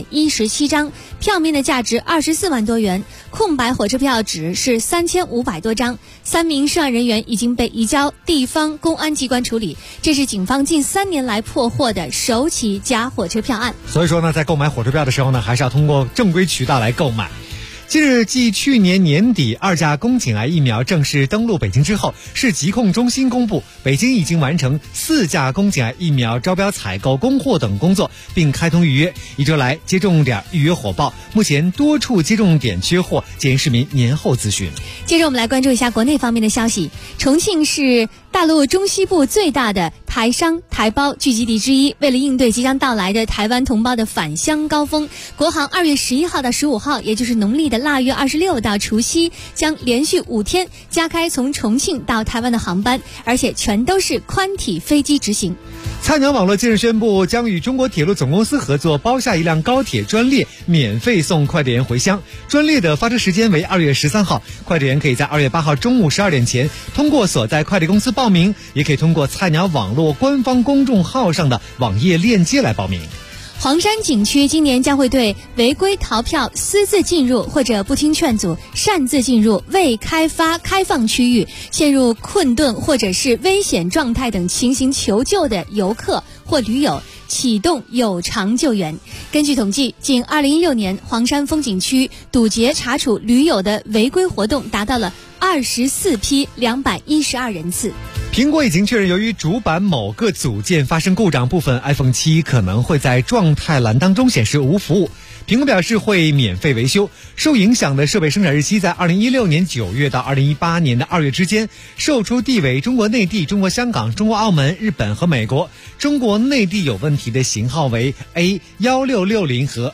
Speaker 8: 417张，票面的价值24万多元，空白火车票纸是3500多张。3名涉案人员已经被移交地方公安机关处理。这是警方近3年来破获的首起假火车票案。
Speaker 6: 所以说呢，在购买火车票的时候呢，还是要通过正规渠道来购买。近日，继去年年底2价宫颈癌疫苗正式登陆北京之后，市疾控中心公布，北京已经完成4价宫颈癌疫苗招标采购、供货等工作，并开通预约。1周来，接种点预约火爆，目前多处接种点缺货，建议市民年后咨询。
Speaker 8: 接着我们来关注一下国内方面的消息。重庆是大陆中西部最大的台商台胞聚集地之一，为了应对即将到来的台湾同胞的返乡高峰，国航2月11号到15号，也就是农历的腊月26到除夕，将连续5天加开从重庆到台湾的航班，而且全都是宽体飞机直行。
Speaker 6: 菜鸟网络近日宣布，将与中国铁路总公司合作，包下一辆高铁专列，免费送快递员回乡。专列的发车时间为2月13号，快递员可以在2月8号中午12点前通过所在快递公司报名，也可以通过菜鸟网络官方公众号上的网页链接来报名。
Speaker 8: 黄山景区今年将会对违规逃票、私自进入或者不听劝阻、擅自进入未开发开放区域、陷入困顿或者是危险状态等情形求救的游客或驴友启动有偿救援。根据统计，近2016年黄山风景区堵截查处驴友的违规活动达到了24批212人次。
Speaker 6: 苹果已经确认，由于主板某个组件发生故障，部分 iPhone 7可能会在状态栏当中显示无服务。 苹果表示会免费维修。受影响的设备生产日期在2016年9月到2018年的2月之间，售出地为中国内地、中国香港、中国澳门、日本和美国。中国内地有问题的型号为 A1660和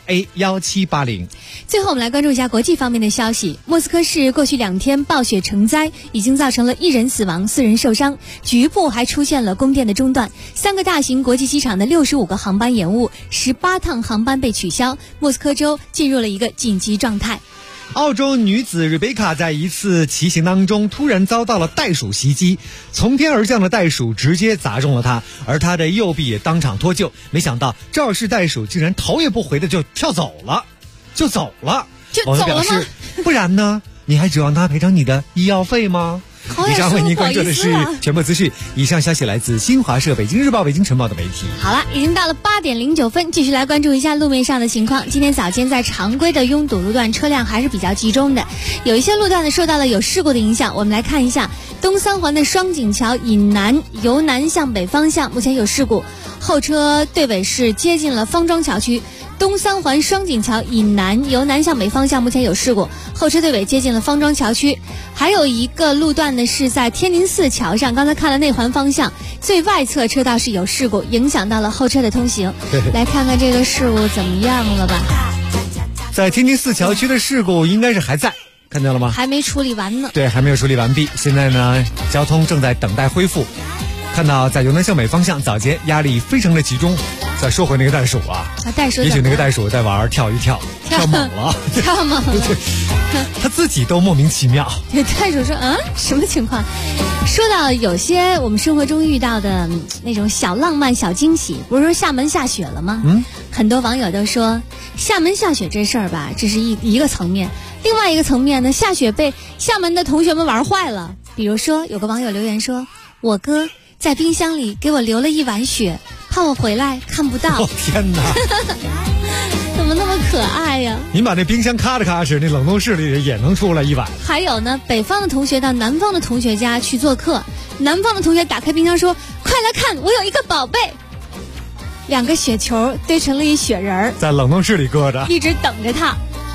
Speaker 6: A1780。
Speaker 8: 最后我们来关注一下国际方面的消息。莫斯科市过去2天暴雪成灾，已经造成了1人死亡、4人受伤，局部还出现了供电的中断。3个大型国际机场的65个航班延误，18趟航班被取消，莫斯科州进入了一个紧急状态。
Speaker 6: 澳洲女子瑞贝卡在一次骑行当中突然遭到了袋鼠袭击，从天而降的袋鼠直接砸中了她，而她的右臂也当场脱臼。没想到肇事袋鼠竟然头也不回的就走了。网友表示，不然呢？你还指望他赔偿你的医药费吗？以上为您关注的是全部资讯。以上消息来自新华社、北京日报、北京晨报的媒体。
Speaker 8: 好了，已经到了8点09分，继续来关注一下路面上的情况。今天早间在常规的拥堵路段，车辆还是比较集中的，有一些路段呢受到了有事故的影响。我们来看一下东三环的双井桥以南由南向北方向，目前有事故，后车队尾是接近了方庄桥区。东三环双井桥以南由南向北方向目前有事故，后车队尾接近了方庄桥区。还有一个路段呢是在天宁寺桥上，刚才看了内环方向最外侧车道是有事故，影响到了后车的通行。来看看这个事故怎么样了吧。
Speaker 6: 在天宁寺桥区的事故应该是还在，看见了吗？
Speaker 8: 还没处理完呢。
Speaker 6: 对，还没有处理完毕，现在呢交通正在等待恢复。看到在由南向北方向早间压力非常的集中。再说回那个袋鼠啊，也许那个袋鼠在玩跳一跳，跳猛了，
Speaker 8: 跳猛了，
Speaker 6: 他自己都莫名其妙。
Speaker 8: 袋鼠说什么情况？说到有些我们生活中遇到的那种小浪漫、小惊喜，不是说厦门下雪了吗？很多网友都说厦门下雪这事儿吧，这是一个层面，另外一个层面呢，下雪被厦门的同学们玩坏了。比如说有个网友留言说，我哥在冰箱里给我留了一碗雪，怕我回来看不到。
Speaker 6: 天哪，
Speaker 8: 怎么那么可爱呀？
Speaker 6: 您把那冰箱咔哧咔哧，那冷冻室里也能出来一碗。
Speaker 8: 还有呢，北方的同学到南方的同学家去做客，南方的同学打开冰箱说，快来看，我有一个宝贝，2个雪球堆成了一雪人儿，
Speaker 6: 在冷冻室里搁着，
Speaker 8: 一直等着他。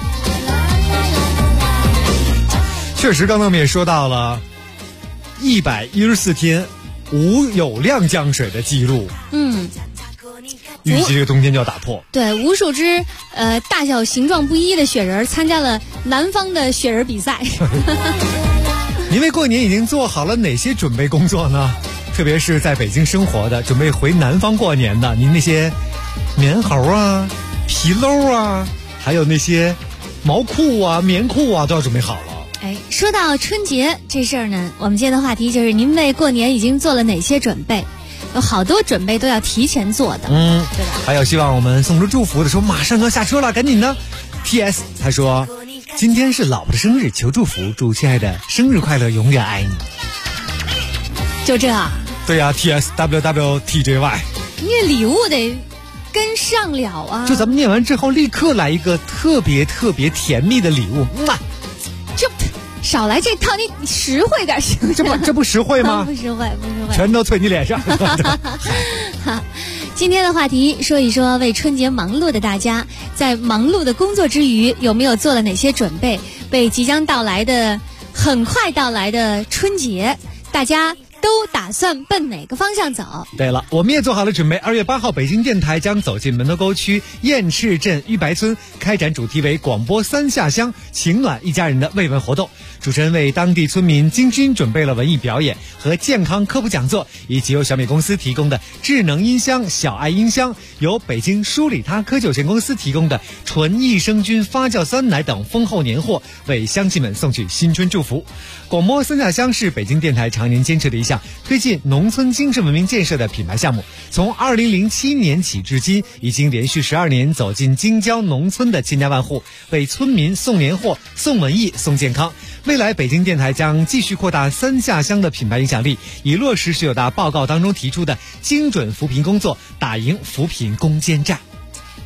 Speaker 6: 确实刚才我们也说到了114天无有量降水的记录，预计这个冬天就要打破。
Speaker 8: 对，无数只大小形状不一的雪人参加了南方的雪人比赛。
Speaker 6: 您为过年已经做好了哪些准备工作呢？特别是在北京生活的，准备回南方过年的，您那些棉猴啊、皮褛啊，还有那些毛裤啊、棉裤啊，都要准备好了。
Speaker 8: 说到春节这事儿呢，我们今天的话题就是您为过年已经做了哪些准备？有好多准备都要提前做的，对吧？
Speaker 6: 还有希望我们送出祝福的时候马上要下车了，赶紧的。TS 他说，今天是老婆的生日，求祝福，祝亲爱的生日快乐，永远爱你。
Speaker 8: 就这啊？
Speaker 6: 对呀，TS WWTJY，
Speaker 8: 你礼物得跟上了啊！
Speaker 6: 就咱们念完之后，立刻来一个特别特别甜蜜的礼物，
Speaker 8: 就少来这套，你实惠点行？
Speaker 6: 这不实惠吗？
Speaker 8: 不实惠，
Speaker 6: 全都啐你脸上。
Speaker 8: 今天的话题说一说为春节忙碌的大家，在忙碌的工作之余，有没有做了哪些准备？为即将到来的、很快到来的春节，大家都打算奔哪个方向走？
Speaker 6: 对了，我们也做好了准备。2月8号，北京电台将走进门头沟区雁翅镇玉白村，开展主题为广播3下乡，情暖一家人的慰问活动。主持人为当地村民精心准备了文艺表演和健康科普讲座，以及由小米公司提供的智能音箱小爱音箱，由北京舒里他科技有限公司提供的纯益生菌发酵酸奶等丰厚年货，为乡亲们送去新春祝福。广播3下乡是北京电台常年坚持的一项推进农村精神文明建设的品牌项目，从2007年起至今，已经连续12年走进京郊农村的千家万户，为村民送年货、送文艺、送健康。未来北京电台将继续扩大3下乡的品牌影响力，以落实109大报告当中提出的精准扶贫工作，打赢扶贫攻坚战。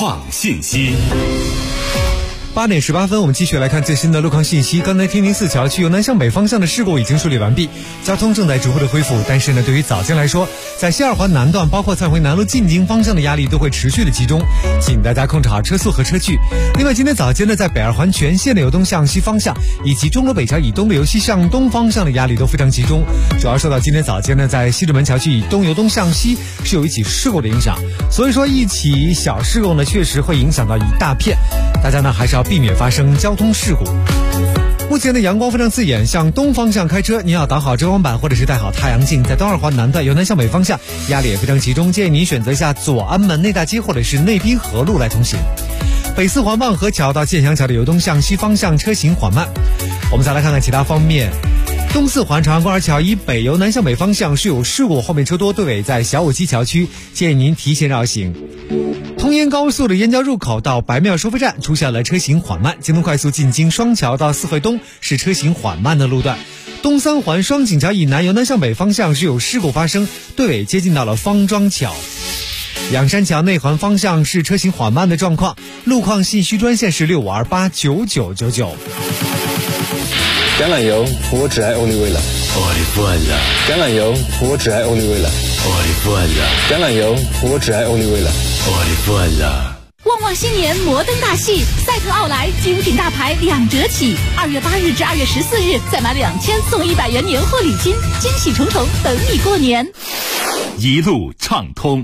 Speaker 5: 创信息。
Speaker 6: 8点18分，我们继续来看最新的路况信息。刚才天宁寺桥区由南向北方向的事故已经处理完毕，交通正在逐步的恢复。但是呢，对于早间来说，在西二环南段，包括纂回南路进京方向的压力都会持续的集中，请大家控制好车速和车距。另外，今天早间呢，在北二环全线的由东向西方向，以及钟楼北桥以东的由西向东方向的压力都非常集中，主要受到今天早间呢，在西直门桥区以东由东向西是有一起事故的影响。所以说，一起小事故呢，确实会影响到一大片，大家呢还是要避免发生交通事故。目前的阳光非常刺眼，向东方向开车，您要挡好遮光板或者是戴好太阳镜。在东二环南段由南向北方向，压力也非常集中，建议您选择一下左安门内大街或者是内滨河路来通行。北四环望河桥到建祥桥的由东向西方向车行缓慢。我们再来看看其他方面。东四环长安公园桥以北由南向北方向是有事故，后面车多，队尾在小武溪桥区，建议您提前绕行。通燕高速的燕郊入口到白庙收费站出现了车行缓慢，京东快速进京双桥到四惠东是车行缓慢的路段。东三环双井桥以南由南向北方向是有事故发生，队尾接近到了方庄桥。仰山桥内环方向是车行缓慢的状况，路况信息专线是65289999。
Speaker 7: 橄榄油，我只爱 Olive 了。橄榄油，我只爱 Olive 了。橄榄油，我只爱 Olive 了。
Speaker 18: 旺旺新年摩登大戏，赛特奥莱精品大牌2折起，2月8日至2月14日，再买2000送100元年货礼金，惊喜重重等你过年。
Speaker 5: 一路畅通。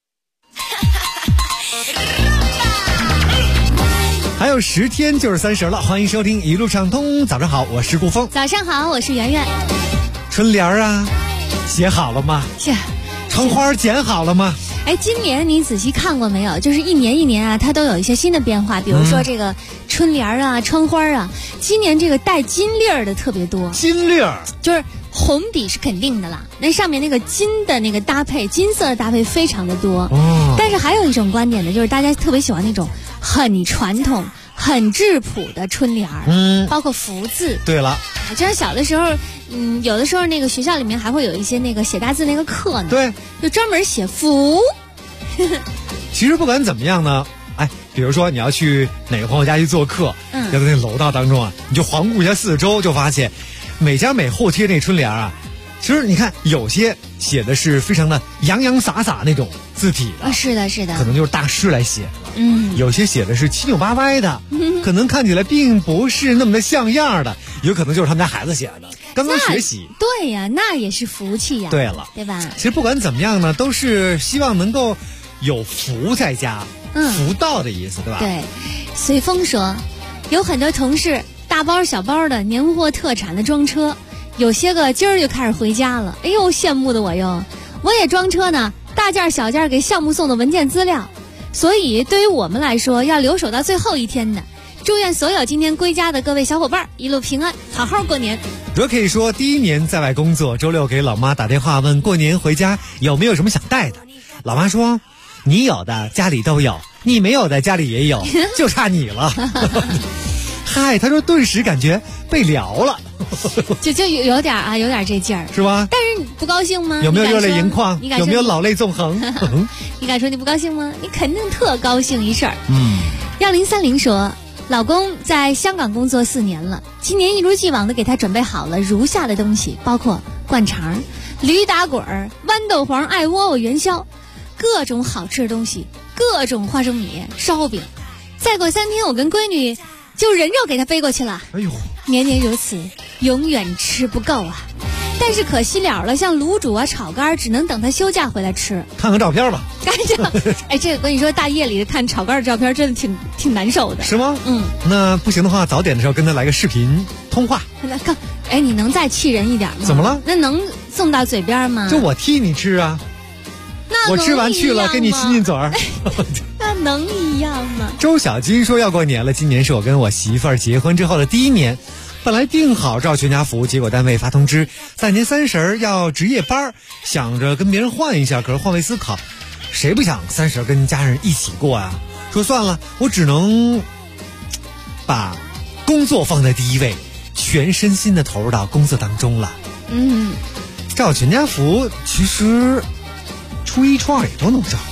Speaker 6: 还有10天就是30了，欢迎收听一路畅通。早上好，我是顾峰。
Speaker 8: 早上好，我是圆圆。
Speaker 6: 春联啊，写好了吗？窗花剪好了吗？
Speaker 8: 哎，今年你仔细看过没有？就是一年一年啊，它都有一些新的变化。比如说这个春联啊、窗花啊，今年这个带金粒儿的特别多。
Speaker 6: 金粒儿
Speaker 8: 就是红底是肯定的啦，那上面那个金的那个搭配，金色的搭配非常的多。哦。但是还有一种观点呢，就是大家特别喜欢那种很传统、很质朴的春联儿，包括福字。
Speaker 6: 对了，
Speaker 8: 就像小的时候，有的时候那个学校里面还会有一些那个写大字那个课呢。
Speaker 6: 对，
Speaker 8: 就专门写福。
Speaker 6: 其实不管怎么样呢，哎，比如说你要去哪个朋友家去做客，要在那楼道当中啊，你就环顾一下四周，就发现每家每户贴那春联啊，其实你看有些写的是非常的洋洋洒洒那种字体的，
Speaker 8: 是的，是的，
Speaker 6: 可能就是大师来写的。有些写的是七扭八歪的，可能看起来并不是那么的像样的，有可能就是他们家孩子写的，刚刚学习。
Speaker 8: 对呀，那也是福气呀。
Speaker 6: 对了，
Speaker 8: 对吧？
Speaker 6: 其实不管怎么样呢，都是希望能够有福在家，福到的意思，对吧？
Speaker 8: 对。随风说，有很多同事大包小包的年货特产的装车，有些个今儿就开始回家了。哎呦，羡慕的我哟！我也装车呢，大件小件给项目送的文件资料。所以对于我们来说，要留守到最后一天的。祝愿所有今天归家的各位小伙伴一路平安，好好过年。
Speaker 6: Rocky 说，第一年在外工作，周六给老妈打电话问过年回家有没有什么想带的。老妈说，你有的家里都有，你没有的家里也有，就差你了。嗨，他说顿时感觉被聊了，
Speaker 8: 就有点啊，有点这劲儿，
Speaker 6: 是吧？
Speaker 8: 但是你不高兴吗？
Speaker 6: 有没有热泪盈眶？有没有老泪纵横？
Speaker 8: 你敢说你不高兴吗？你肯定特高兴一事儿。1030说，老公在香港工作4年了，今年一如既往的给他准备好了如下的东西，包括灌肠、驴打滚、豌豆黄、艾窝窝、元宵，各种好吃的东西，各种花生米、烧饼。再过3天，我跟闺女就人肉给他飞过去了。
Speaker 6: 哎呦，
Speaker 8: 年年如此，永远吃不够啊！但是可惜了，像卤煮啊、炒肝，只能等他休假回来吃。
Speaker 6: 看看照片吧。
Speaker 8: 哎，这个跟你说，大夜里看炒肝的照片，真的挺难受的。
Speaker 6: 是吗？那不行的话，早点的时候跟他来个视频通话。
Speaker 8: 哎，你能再气人一点吗？
Speaker 6: 怎么了？
Speaker 8: 那能送到嘴边吗？
Speaker 6: 就我替你吃啊。
Speaker 8: 那
Speaker 6: 我吃完去了，跟你亲亲嘴儿。
Speaker 8: 那能一样吗？
Speaker 6: 周小金说要过年了，今年是我跟我媳妇儿结婚之后的第1年。本来定好照全家福，结果单位发通知大年30要值夜班，想着跟别人换一下，可是换位思考，谁不想30跟家人一起过啊？说算了，我只能把工作放在第一位，全身心的投入到工作当中了。照全家福其实初1初2也都能照吧？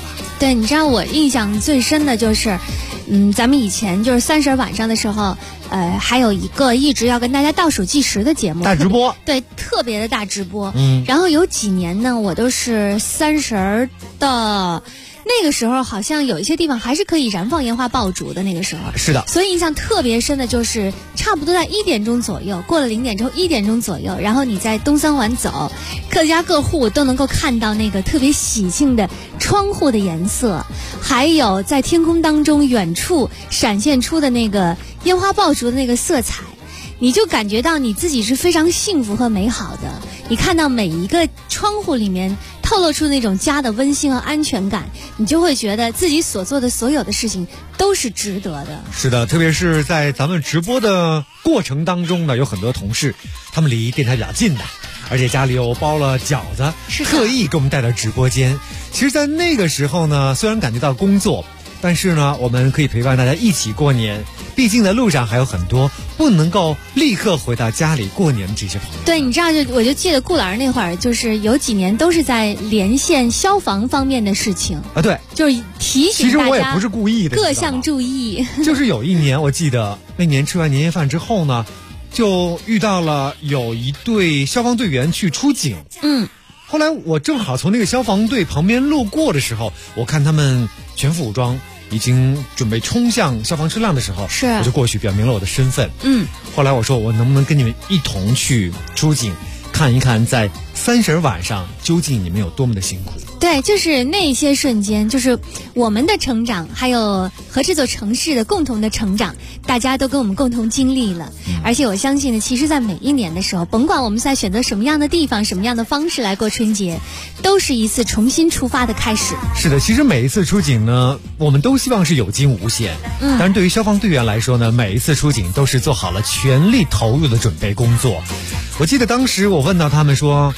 Speaker 8: 对，你知道我印象最深的就是，咱们以前就是30晚上的时候，还有一个一直要跟大家倒数计时的节目，
Speaker 6: 大直播，
Speaker 8: 对，特别的大直播。然后有几年呢，我都是30的。那个时候好像有一些地方还是可以燃放烟花爆竹的，那个时候
Speaker 6: 是的，
Speaker 8: 所以印象特别深的就是差不多在1点钟左右，过了0点之后1点钟左右，然后你在东三环走，各家各户都能够看到那个特别喜庆的窗户的颜色，还有在天空当中远处闪现出的那个烟花爆竹的那个色彩，你就感觉到你自己是非常幸福和美好的。你看到每一个窗户里面透露出那种家的温馨和安全感，你就会觉得自己所做的所有的事情都是值得的。
Speaker 6: 是的，特别是在咱们直播的过程当中呢，有很多同事他们离电台比较近的，而且家里又包了饺子，特意给我们带到直播间。其实在那个时候呢，虽然感觉到工作，但是呢我们可以陪伴大家一起过年，毕竟在路上还有很多不能够立刻回到家里过年的这些朋友。
Speaker 8: 对，你知道，我就记得顾老师那会儿，就是有几年都是在连线消防方面的事情
Speaker 6: 啊，对，
Speaker 8: 就是提醒大家，
Speaker 6: 其实我也不是故意的，
Speaker 8: 各项注意。
Speaker 6: 就是有一年，我记得那年吃完年夜饭之后呢，就遇到了有一队消防队员去出警。后来我正好从那个消防队旁边路过的时候，我看他们全副武装，已经准备冲向消防车辆的时候，我就过去表明了我的身份。后来我说我能不能跟你们一同去出警，看一看在30晚上究竟你们有多么的辛苦。
Speaker 8: 对，就是那些瞬间，就是我们的成长，还有和这座城市的共同的成长，大家都跟我们共同经历了。而且我相信呢，其实在每一年的时候，甭管我们在选择什么样的地方，什么样的方式来过春节，都是一次重新出发的开始。
Speaker 6: 是的，其实每一次出警呢，我们都希望是有惊无险。但是对于消防队员来说呢，每一次出警都是做好了全力投入的准备工作。我记得当时我问到他们说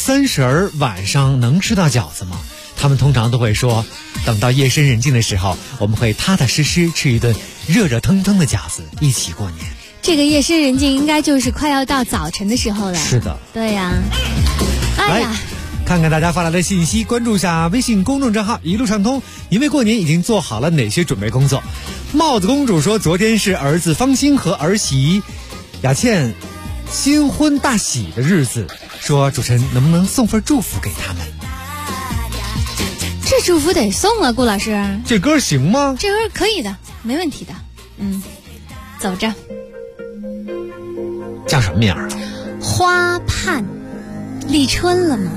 Speaker 6: ，30晚上能吃到饺子吗？他们通常都会说，等到夜深人静的时候，我们会踏踏实实吃一顿热热腾腾的饺子，一起过年。
Speaker 8: 这个夜深人静应该就是快要到早晨的时候了。
Speaker 6: 是的，
Speaker 8: 对呀。哎呀，
Speaker 6: 看看大家发来的信息，关注一下微信公众账号一路畅通。您为过年已经做好了哪些准备工作？帽子公主说，昨天是儿子方兴和儿媳雅倩新婚大喜的日子，说主持人能不能送份祝福给他们？
Speaker 8: 这祝福得送啊，顾老师。
Speaker 6: 这歌行吗？
Speaker 8: 这歌可以的，没问题的。走着。
Speaker 6: 叫什么名儿？
Speaker 8: 花畔。立春了吗？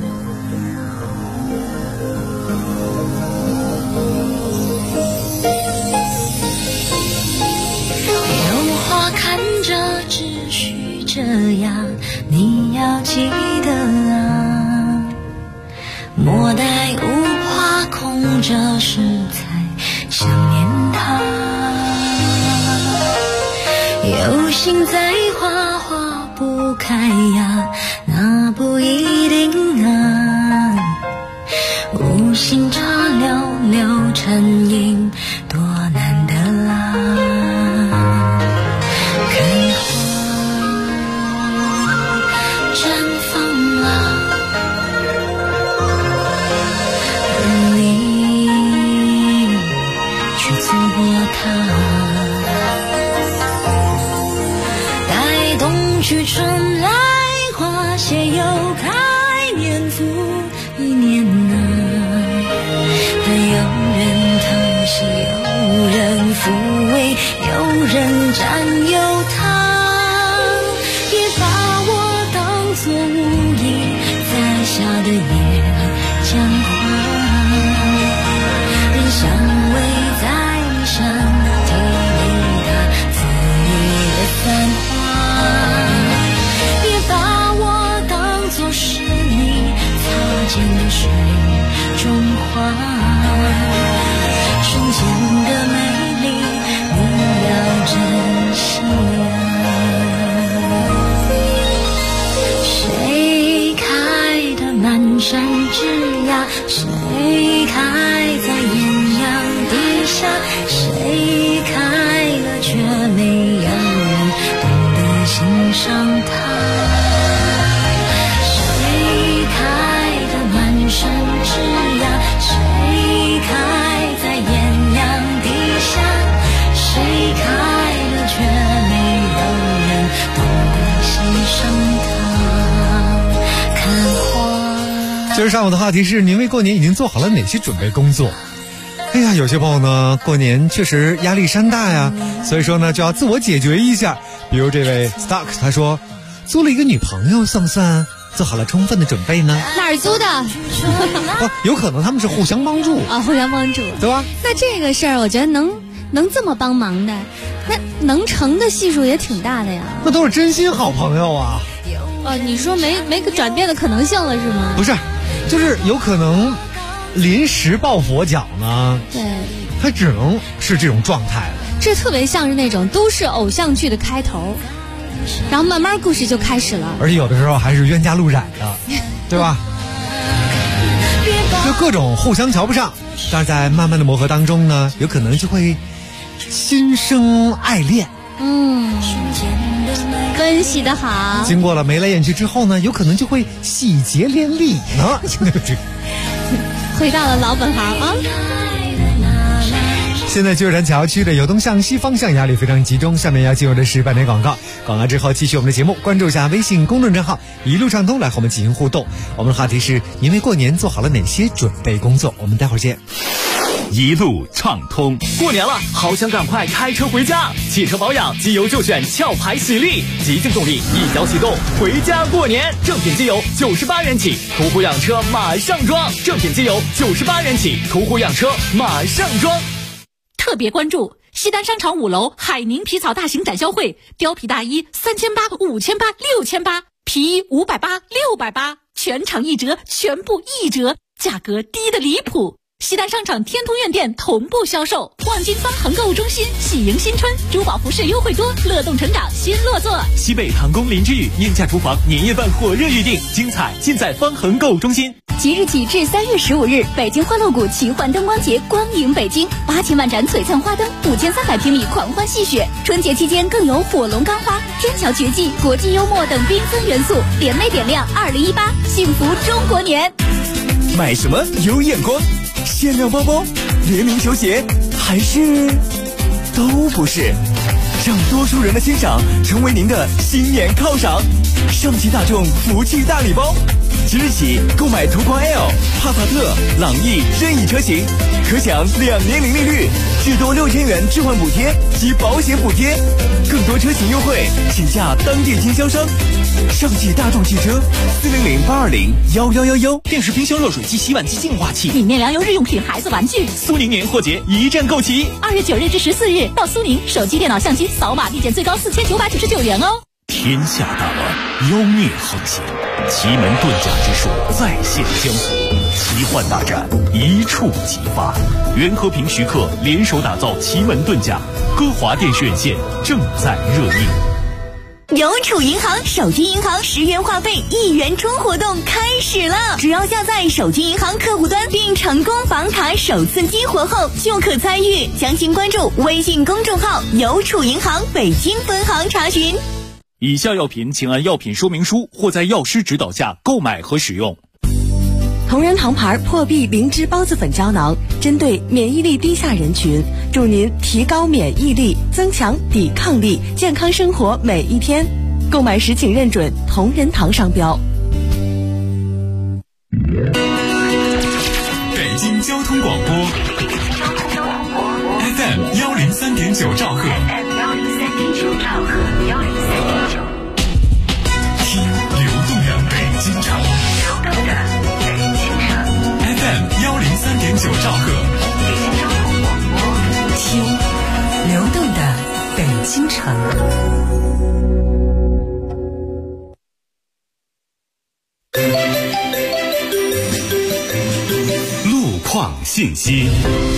Speaker 12: 有花看着只需这样，你要记得啊，莫待无花空着时才想念他。有心栽花花不开呀，那不一定啊。无心插寥寥沉吟，多难得啦。看花绽放啦，而你却错过它。待冬去春来，花谢又开，年复一年啊。但有人疼惜，有人抚慰，有人占有它。别把我当作无意栽下的野姜花，任香味在身体里它恣意的散花。别把我当作是你擦肩的水中花，瞬间的美丽你要珍惜啊。谁开的满山枝桠，谁开在艳阳底下，谁开了却没有人懂得欣赏它。谁开的满山枝桠，谁开
Speaker 6: 今儿上午的话题是您为过年已经做好了哪些准备工作？哎呀，有些朋友呢，过年确实压力山大呀，所以说呢就要自我解决一下。比如这位 Stark 他说，租了一个女朋友算不算做好了充分的准备呢？
Speaker 8: 哪儿租的？
Speaker 6: 有可能他们是互相帮助
Speaker 8: 啊，互相帮助，
Speaker 6: 对吧？
Speaker 8: 那这个事儿，我觉得能这么帮忙的，那能成的系数也挺大的呀。
Speaker 6: 那都是真心好朋友啊。
Speaker 8: 你说没个转变的可能性了是吗？
Speaker 6: 不是，就是有可能临时抱佛脚呢。
Speaker 8: 对，
Speaker 6: 它只能是这种状态了。
Speaker 8: 这特别像是那种都市偶像剧的开头，然后慢慢故事就开始了。
Speaker 6: 而且有的时候还是冤家路窄的，对吧？就各种互相瞧不上，但是在慢慢的磨合当中呢，有可能就会心生爱恋。
Speaker 8: 分析的好。
Speaker 6: 经过了眉来眼去之后呢，有可能就会喜结连理呢。
Speaker 8: 回到了老本行啊。
Speaker 6: 现在旧山桥区的由东向西方向压力非常集中，下面要进入的是半点广告。广告之后继续我们的节目，关注一下微信公众账号一路畅通来和我们进行互动。我们的话题是您为过年做好了哪些准备工作？我们待会儿见。
Speaker 1: 一路畅通，过年了，好想赶快开车回家。汽车保养，机油就选壳牌喜力，极净动力，一脚启动，回家过年。正品机油98元起，途虎养车马上装。正品机油98元起，途虎养车马上装。
Speaker 11: 特别关注西单商场5楼海宁皮草大型展销会，貂皮大衣3800、5800、6800，皮衣580、680，全场一折，全部一折，价格低得离谱。西单商场天通苑店同步销售。望京方恒购物中心喜迎新春，珠宝服饰优惠多，乐动成长新落座。
Speaker 1: 西北唐宫林之宇燕价厨房年夜饭火热预定，精彩尽在方恒购物中心。
Speaker 18: 即日起至3月15日，北京欢乐谷奇幻灯光节光影北京，8000万盏璀璨花灯，5300平米狂欢戏雪。春节期间更有火龙钢花、天桥绝技、国际幽默等缤纷元素，联袂点亮2018，幸福中国年。
Speaker 22: 买什么有眼光？限量包包、联名球鞋，还是都不是？让多数人的欣赏成为您的新年犒赏。上汽大众福气大礼包，即日起购买途观 L、帕萨特、朗逸任意车型，可享2年零利率，至多6000元置换补贴及保险补贴。更多车型优惠，请洽当地经销商。上汽大众汽车，400-820-1111。
Speaker 1: 电视、冰箱、热水机、洗碗机、净化器、
Speaker 11: 米面粮油、日用品、孩子玩具。
Speaker 1: 苏宁年货节一站购齐
Speaker 11: ，2月9日至14日到苏宁，手机、电脑、相机扫码立减最高4999元哦。
Speaker 1: 天下大乱，妖孽横行，奇门遁甲之术再现江湖，奇幻大战一触即发。袁和平、徐克联手打造奇门遁甲，歌华电视院线正在热映。
Speaker 3: 邮储银行手机银行10元话费1元充活动开始了！只要下载手机银行客户端并成功绑卡首次激活后，就可参与。详情关注微信公众号“邮储银行北京分行”查询。
Speaker 1: 以下药品请按药品说明书或在药师指导下购买和使用。
Speaker 23: 同仁堂牌破壁灵芝孢子粉胶囊，针对免疫力低下人群，助您提高免疫力，增强抵抗力，健康生活每一天。购买时请认准同仁堂商标。
Speaker 9: 北京交通广播 FM 103.9兆赫。听流动的北京城。FM 103.9兆赫。
Speaker 16: 听流动的北京城。
Speaker 9: 路况信息。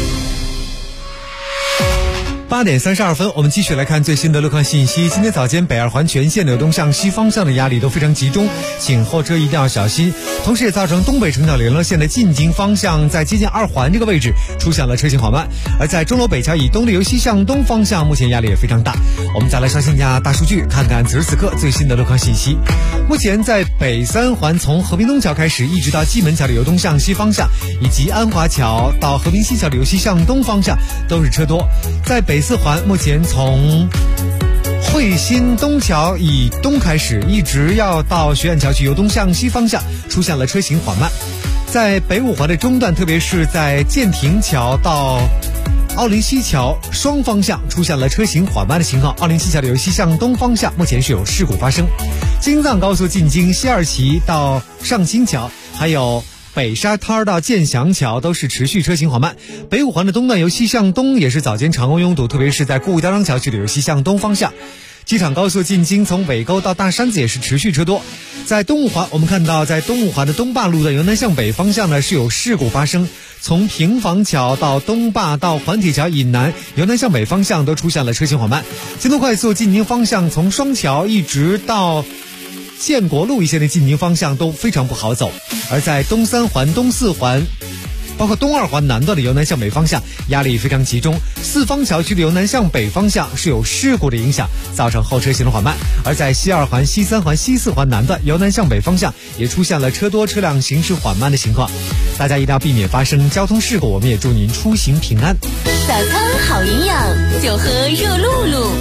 Speaker 6: 8点32分，我们继续来看最新的路况信息。今天早间北二环全线流动向西方向的压力都非常集中，请后车一定要小心。同时也造成东北城角联络线的进京方向在接近2环这个位置出现了车行缓慢，而在钟楼北桥以东的由西向东方向目前压力也非常大。我们再来刷新一下大数据，看看此时此刻最新的路况信息。目前在北3环从和平东桥开始一直到蓟门桥的流东向西方向，以及安华桥到和平西桥的由西向东方向都是车多。在北4环目前从汇新东桥以东开始一直要到学院桥区由东向西方向出现了车行缓慢。 在北五环的中段，特别是在建亭桥到奥林西桥双方向出现了车行缓慢的情况。奥林西桥由西向东方向目前是有事故发生。京藏高速进京西二旗到上清桥，还有北沙滩到建祥桥都是持续车行缓慢。北五环的东段由西向东也是早间常温拥堵，特别是在顾家庄桥距离由西向东方向。机场高速进京从尾沟到大山子也是持续车多。在东五环，我们看到在东五环的东坝路段由南向北方向呢是有事故发生，从平房桥到东坝到环铁桥以南由南向北方向都出现了车行缓慢。京东快速进京方向从双桥一直到建国路一线的进京方向都非常不好走。而在东三环、东四环包括东二环南段的由南向北方向压力非常集中，四方桥区的由南向北方向是有事故的影响，造成后车行动缓慢。而在西二环、西三环、西四环南段由南向北方向也出现了车多车辆行驶缓慢的情况，大家一定要避免发生交通事故。我们也祝您出行平安。
Speaker 2: 早餐好营养，就喝热露露。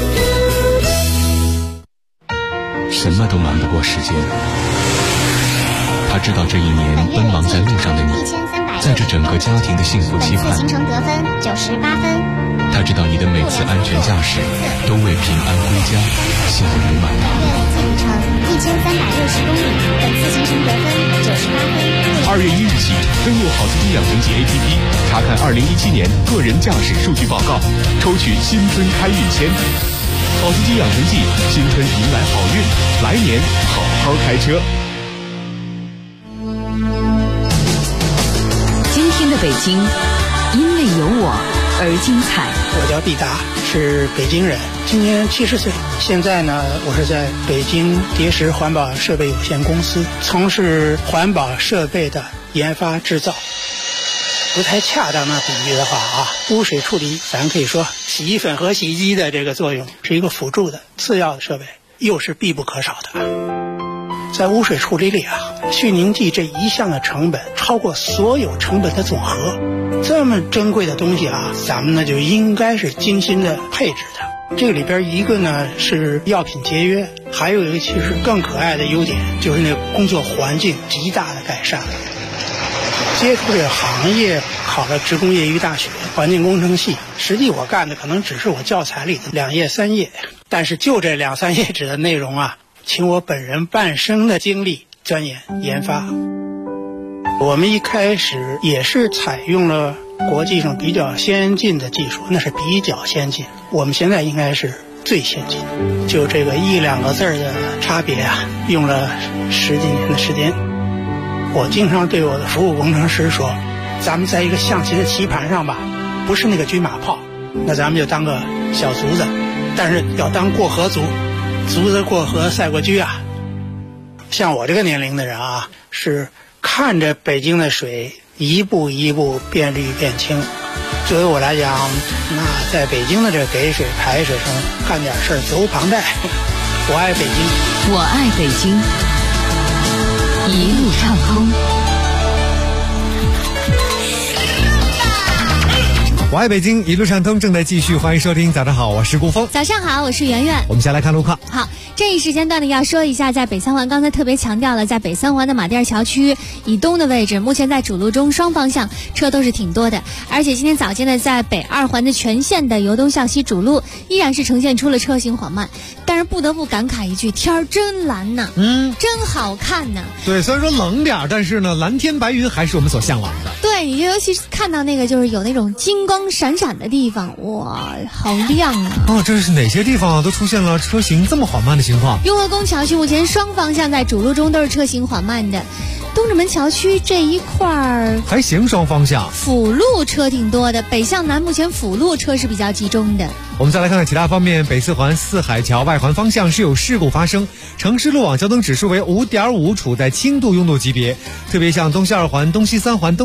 Speaker 9: 什么都瞒不过时间，他知道这一年奔忙在路上的你，在这整个家庭的幸福期盼，
Speaker 17: 行程得分98分。
Speaker 9: 他知道你的每次安全驾驶都为平安归家笑语满堂。
Speaker 17: 月累计里程1360公里，本次行程得分98分。
Speaker 9: 2月1日起，登录好司机养成记 APP， 查看2017年个人驾驶数据报告，抽取新春开运签。好司机养成记，新春迎来好运，来年好好开车。
Speaker 16: 今天的北京，因为有我而精彩。
Speaker 19: 我叫毕达，是北京人，今年70岁。现在呢，我是在北京蝶石环保设备有限公司从事环保设备的研发制造。不太恰当的比喻的话啊，污水处理咱可以说洗衣粉和洗衣机的这个作用是一个辅助的次要的设备，又是必不可少的。在污水处理里啊，去凝剂这一项的成本超过所有成本的总和，这么珍贵的东西啊，咱们呢就应该是精心的配置的。这个里边一个呢是药品节约，还有一个其实更可爱的优点就是那个工作环境极大的改善了。接触这个行业，考了职工业医大学环境工程系，实际我干的可能只是我教材里的2页3页，但是就这2、3页纸的内容啊，请我本人半生的精力钻研研发。我们一开始也是采用了国际上比较先进的技术，那是比较先进，我们现在应该是最先进。就这个1、2个字的差别啊，用了10几年的时间。我经常对我的服务工程师说，咱们在一个象棋的棋盘上吧，不是那个车马炮，那咱们就当个小卒子，但是要当过河卒，卒子过河赛过车啊。像我这个年龄的人啊，是看着北京的水一步一步变绿变清。作为我来讲，那在北京的这给水排水上干点事儿责无旁贷。我爱北京，
Speaker 16: 我爱北京，一路畅通。
Speaker 6: 我爱北京，一路畅通正在继续，欢迎收听。早上好，我是顾峰。
Speaker 8: 早上好，我是圆圆。
Speaker 6: 我们先来看路况。
Speaker 8: 好，这一时间段呢要说一下，在北三环，刚才特别强调了，在北三环的马甸桥区以东的位置，目前在主路中双方向车都是挺多的，而且今天早间呢，在北二环的全线的由东向西主路依然是呈现出了车行缓慢。但是不得不感慨一句，天儿真蓝呐，真好看呐。
Speaker 6: 对，虽然说冷点，但是呢，蓝天白云还是我们所向往的。
Speaker 8: 对，你尤其是看到那个就是有那种金光闪闪的地方，哇，好亮啊！
Speaker 6: 哦，这是哪些地方都出现了车行这么缓慢的情况？
Speaker 8: 雍和宫桥区目前双方向在主路中都是车行缓慢的。东直门桥区这一块儿
Speaker 6: 还行，双方向
Speaker 8: 辅路车挺多的，北向南目前辅路车是比较集中的。
Speaker 6: 我们再来看看其他方面，北四环四海桥外环方向是有事故发生，城市路网交通指数为5.5，处在轻度拥堵级别。特别像东西二环、东西三环、东西四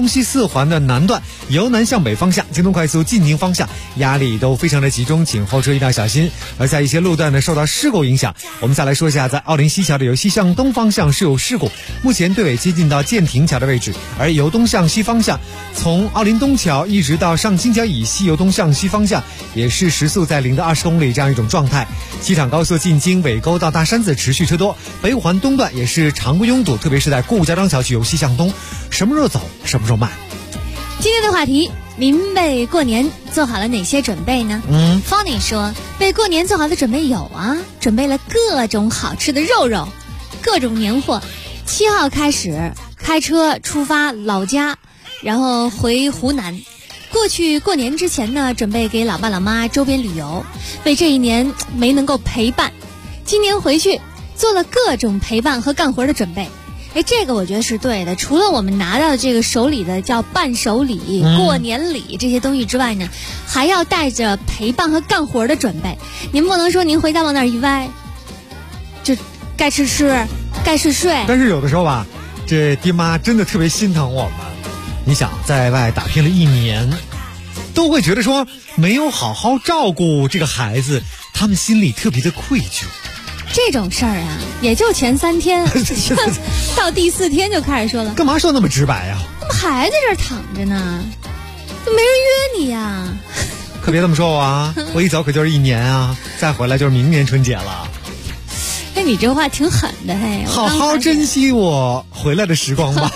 Speaker 6: 4环的南段由南向北方向，京东快速进宁方向压力都非常的集中，请后车一定要小心。而在一些路段呢受到事故影响，我们再来说一下，在奥林西桥的由西向东方向是有事故，目前队尾接近到建亭桥的位置，而由东向西方向从奥林东桥一直到上清桥以西由东向西方向也是时速在0到20公里这样一种状态。机场高速进京尾沟到大山子持续车多，北五环东段也是常规拥堵，特别是在顾家庄桥区由西向东，什么时候走什么时候慢。
Speaker 8: 今天的话题，您为过年做好了哪些准备呢？Fanny 说，为过年做好的准备有啊，准备了各种好吃的肉肉，各种年货。7号开始开车出发老家，然后回湖南。过去过年之前呢，准备给老爸老妈周边旅游，为这一年没能够陪伴，今年回去做了各种陪伴和干活的准备。这个我觉得是对的。除了我们拿到这个手里的叫伴手礼、过年礼这些东西之外呢，还要带着陪伴和干活的准备。您不能说您回家往那儿一歪，就该吃吃，该睡睡。
Speaker 6: 但是有的时候吧，这爹妈真的特别心疼我们。你想在外打拼了一年，都会觉得说没有好好照顾这个孩子，他们心里特别的愧疚。
Speaker 8: 这种事儿啊，也就前3天，到第4天就开始说了。
Speaker 6: 干嘛说那么直白呀？
Speaker 8: 怎么还在这儿躺着呢？都没人约你呀？
Speaker 6: 可别这么说我啊！我一走可就是1年啊，再回来就是明年春节了。
Speaker 8: 你这话挺狠的嘿！
Speaker 6: 好好珍惜我回来的时光吧。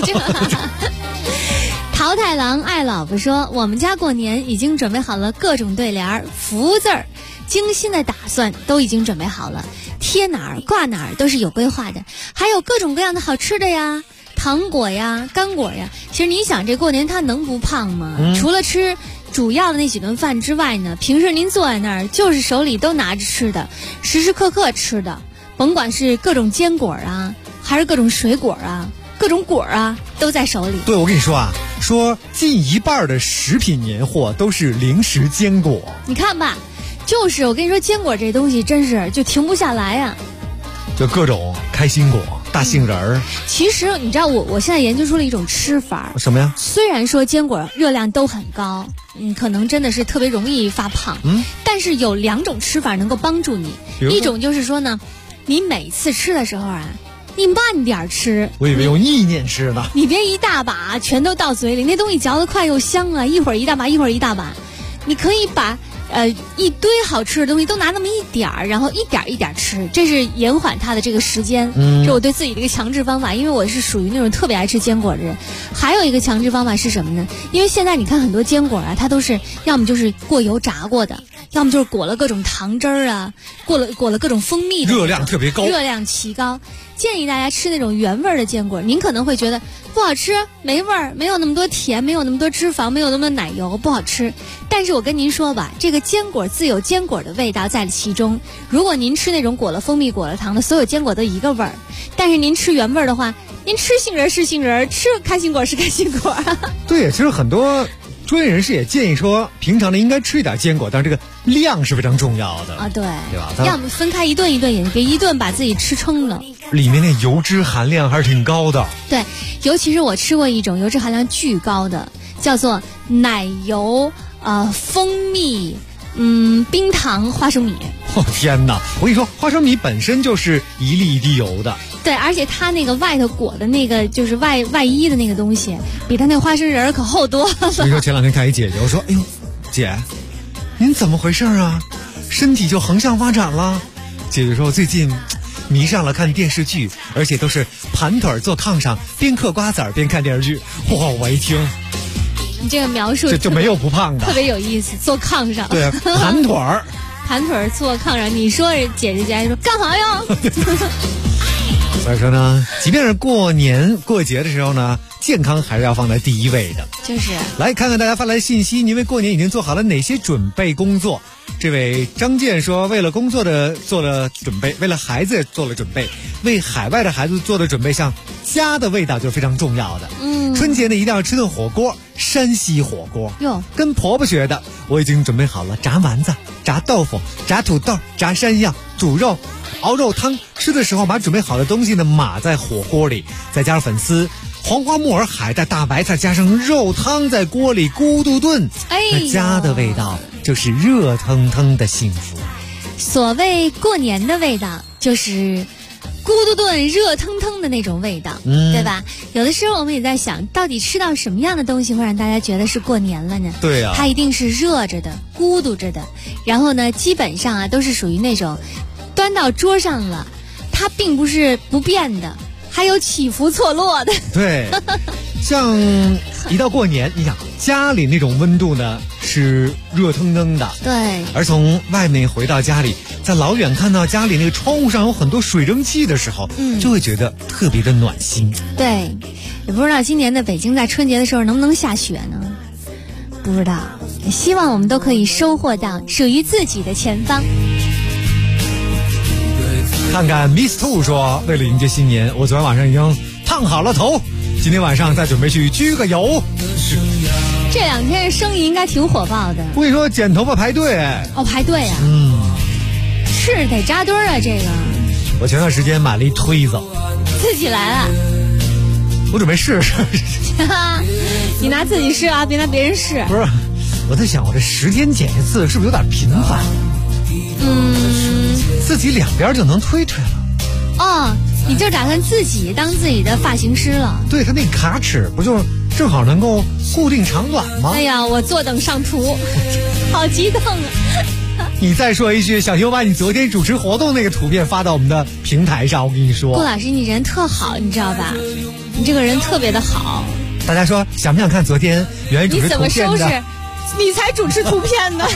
Speaker 8: 桃太郎爱老婆说，我们家过年已经准备好了各种对联、福字儿，精心的打算都已经准备好了，贴哪儿挂哪儿都是有规划的，还有各种各样的好吃的呀，糖果呀，干果呀。其实你想，这过年他能不胖吗？除了吃主要的那几顿饭之外呢，平时您坐在那儿就是手里都拿着吃的，时时刻刻吃的，甭管是各种坚果啊，还是各种水果啊，各种果啊，都在手里。
Speaker 6: 对，我跟你说啊，说近1半的食品年货都是零食坚果。
Speaker 8: 你看吧，就是我跟你说，坚果这东西真是就停不下来呀。
Speaker 6: 就各种开心果、大杏仁儿。
Speaker 8: 其实你知道我现在研究出了一种吃法。
Speaker 6: 什么呀？
Speaker 8: 虽然说坚果热量都很高，可能真的是特别容易发胖。但是有2种吃法能够帮助你。一种就是说呢，你每次吃的时候啊，你慢点吃。
Speaker 6: 我以为用意念吃呢。
Speaker 8: 你别一大把全都到嘴里，那东西嚼得快又香啊，一会儿一大把，一会儿一大把。你可以把一堆好吃的东西都拿那么一点儿，然后一点一点吃，这是延缓它的这个时间。是我对自己的一个强制方法，因为我是属于那种特别爱吃坚果的人。还有一个强制方法是什么呢？因为现在你看很多坚果啊，它都是要么就是过油炸过的，要么就是裹了各种糖汁儿啊，裹了各种蜂蜜的，
Speaker 6: 热量特别高，
Speaker 8: 热量奇高。建议大家吃那种原味的坚果，您可能会觉得不好吃，没味儿，没有那么多甜，没有那么多脂肪，没有那么多奶油，不好吃。但是我跟您说吧，这个坚果自有坚果的味道在其中。如果您吃那种裹了蜂蜜、裹了糖的，所有坚果都一个味儿。但是您吃原味的话，您吃杏仁是杏仁，吃开心果是开心果。
Speaker 6: 对，其实很多专业人士也建议说，平常呢应该吃一点坚果，但是这个量是非常重要的
Speaker 8: 啊，对
Speaker 6: 吧？
Speaker 8: 要么分开一顿一顿也别一顿把自己吃撑了。
Speaker 6: 里面那油脂含量还是挺高的。
Speaker 8: 对，尤其是我吃过一种油脂含量巨高的，叫做奶油蜂蜜冰糖花生米。
Speaker 6: 天哪！我跟你说，花生米本身就是一粒一滴油的。
Speaker 8: 对，而且它那个外头裹的那个就是外衣的那个东西，比它那花生仁可厚多了。
Speaker 6: 你说前2天看一姐姐，我说：“哎呦，姐，您怎么回事啊？身体就横向发展了？”姐姐说：“我最近迷上了看电视剧，而且都是盘腿坐炕上，边嗑瓜子儿边看电视剧。”哇！我一听，
Speaker 8: 你这个描述
Speaker 6: 就没有不胖的，
Speaker 8: 特别有意思。坐炕上，
Speaker 6: 对，盘腿儿，
Speaker 8: 盘腿儿坐炕上。你说姐姐家说干嘛呀？
Speaker 6: 所以说呢，即便是过年过节的时候呢，健康还是要放在第一位的。
Speaker 8: 就是
Speaker 6: 来看看大家发来的信息，您为过年已经做好了哪些准备工作？这位张健说，为了工作的做了准备，为了孩子做了准备，为海外的孩子做的准备，像家的味道就是非常重要的。春节呢一定要吃顿火锅，山西火锅
Speaker 8: 哟，
Speaker 6: 跟婆婆学的。我已经准备好了炸丸子、炸豆腐、炸土豆、炸山药、煮肉、熬肉汤。吃的时候把准备好的东西呢码在火锅里，再加上粉丝、 黄花木耳海带大白菜加上肉汤在锅里咕嘟炖，那家的味道就是热腾腾的幸福。
Speaker 8: 所谓过年的味道，就是咕嘟炖热腾腾的那种味道，对吧？有的时候我们也在想，到底吃到什么样的东西会让大家觉得是过年了呢？
Speaker 6: 对啊，
Speaker 8: 它一定是热着的、咕嘟着的，然后呢，基本上啊都是属于那种端到桌上了，它并不是不变的，还有起伏错落的。
Speaker 6: 对，像一到过年，你想家里那种温度呢是热腾腾的，
Speaker 8: 对，
Speaker 6: 而从外面回到家里，在老远看到家里那个窗户上有很多水蒸气的时候，就会觉得特别的暖心。
Speaker 8: 对，也不知道今年的北京在春节的时候能不能下雪呢？不知道，也希望我们都可以收获到属于自己的前方。
Speaker 6: 看看 Miss Two 说，为了迎接新年，我昨天晚上已经烫好了头，今天晚上再准备去焗个油。
Speaker 8: 这两天生意应该挺火爆的。
Speaker 6: 我跟你说，剪头发排队。
Speaker 8: 哦，排队啊。是得扎堆啊，这个。
Speaker 6: 我前段时间买了一推子，
Speaker 8: 自己来了。
Speaker 6: 我准备试试。
Speaker 8: 你拿自己试啊，别拿别人试。
Speaker 6: 不是，我在想，我这10天剪一次是不是有点频繁？自己两边就能推了。
Speaker 8: 哦，你就打算自己当自己的发型师了？
Speaker 6: 对，他那卡尺不就是正好能够固定长短吗？
Speaker 8: 哎呀，我坐等上图，好激动啊！
Speaker 6: 你再说一句，小熊把你昨天主持活动那个图片发到我们的平台上，我跟你说，
Speaker 8: 顾老师你人特好，你知道吧？你这个人特别的好。
Speaker 6: 大家说想不想看昨天原来主持图片的？
Speaker 8: 你怎么收拾？你才主持图片呢。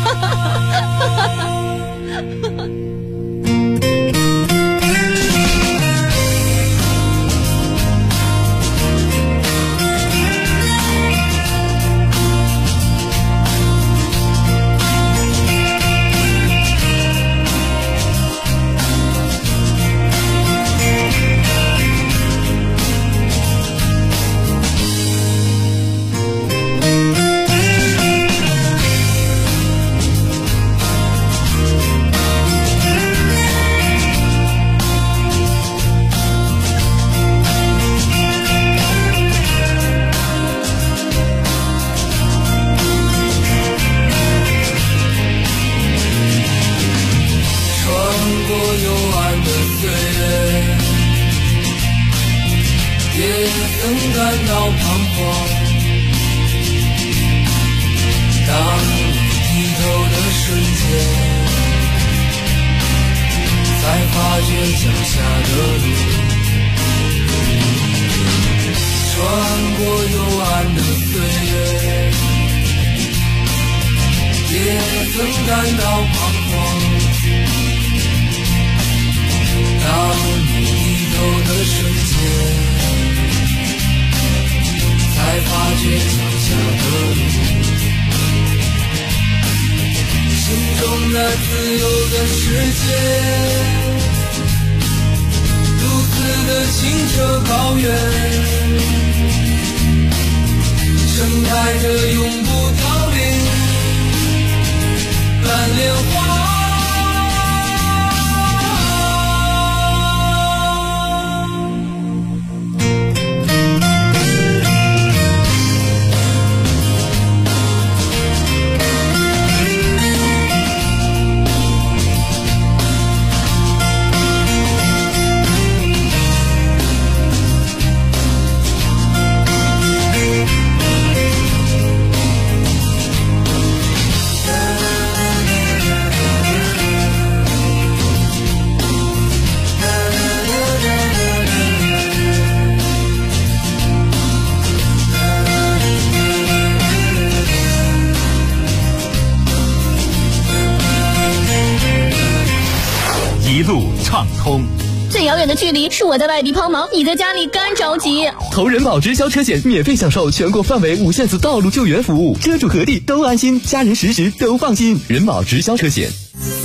Speaker 1: 一路畅通。
Speaker 3: 最遥远的距离是我在外地抛锚，你在家里干着急。
Speaker 13: 投人保直销车险免费享受全国范围无限次道路救援服务，车主何地都安心，家人时时都放心。人保直销车险。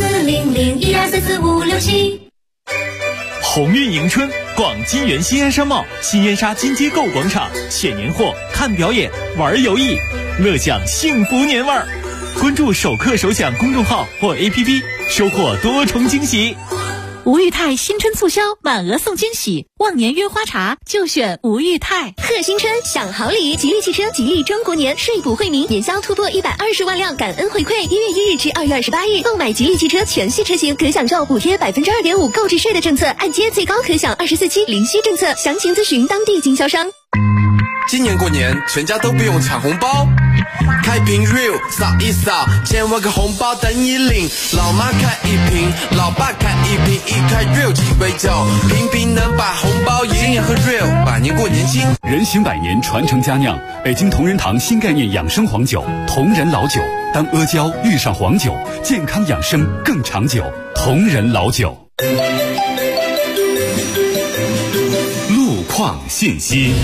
Speaker 2: 40012344567。
Speaker 1: 鸿运迎春，逛金源新燕商贸、新燕莎金街购物广场，选年货、看表演、玩游艺，乐享幸福年味儿。关注“首客首享”公众号或 APP， 收获多重惊喜。
Speaker 11: 吴裕泰新春促销，满额送惊喜，忘年约花茶就选吴裕泰。
Speaker 3: 贺新春享好礼，吉利汽车吉利中国年税补惠民，年销突破120万辆感恩回馈。1月1日至2月28日，购买吉利汽车全系车型可享受补贴2.5%购置税的政策，按揭最高可享24期零息政策。详情咨询当地经销商。
Speaker 14: 今年过年全家都不用抢红包，开瓶 real 扫一扫，千万个红包等你领。老妈开一瓶，老爸开一瓶，一开 real 鸡尾酒，瓶瓶能把红包赢。今年喝 real， 百年过年轻。
Speaker 5: 人行百年，传承佳酿，北京同仁堂新概念养生黄酒，同仁老酒。当阿胶遇上黄酒，健康养生更长久。同仁老酒。路况信息。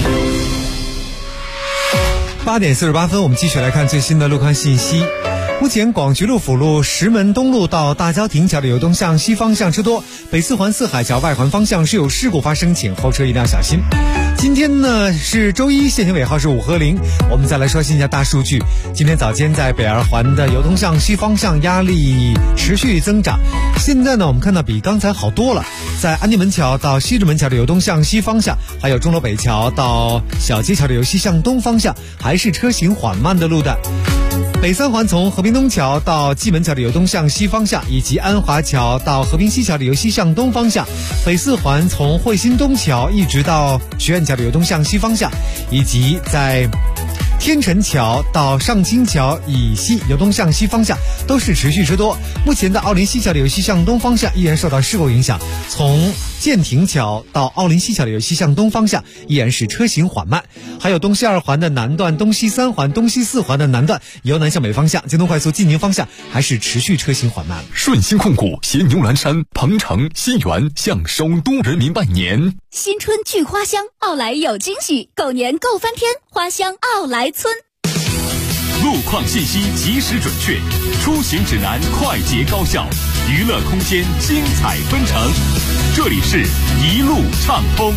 Speaker 6: 8点48分，我们继续来看最新的路况信息。目前广渠路辅路石门东路到大郊亭桥的流动向西方向车多，北四环四海桥外环方向是有事故发生，请后车一定要小心。今天呢是周一，限行尾号是5和0。我们再来刷新一下大数据。今天早间在北二环的流动向西方向压力持续增长，现在呢我们看到比刚才好多了。在安定门桥到西直门桥的流动向西方向，还有钟楼北桥到小街桥的由西向东方向，还是车行缓慢的路段。北三环从和平东桥到蓟门桥的由东向西方向，以及安华桥到和平西桥的由西向东方向；北四环从汇新东桥一直到学院桥的由东向西方向，以及在天辰桥到上清桥以西由东向西方向都是持续车多。目前的奥林西桥的由西向东方向依然受到事故影响，从建亭桥到奥林西桥的由西向东方向依然是车行缓慢。还有东西二环的南段、东西三环、东西四环的南段由南向北方向，京东快速进宁方向还是持续车行缓慢。
Speaker 5: 顺鑫控股携牛栏山、鹏城、新源向首都人民拜年。
Speaker 18: 新春聚花香，奥莱有惊喜，狗年够翻天，花香奥莱村。
Speaker 5: 路况信息及时准确，出行指南快捷高效，娱乐空间精彩纷呈。这里是一路畅通。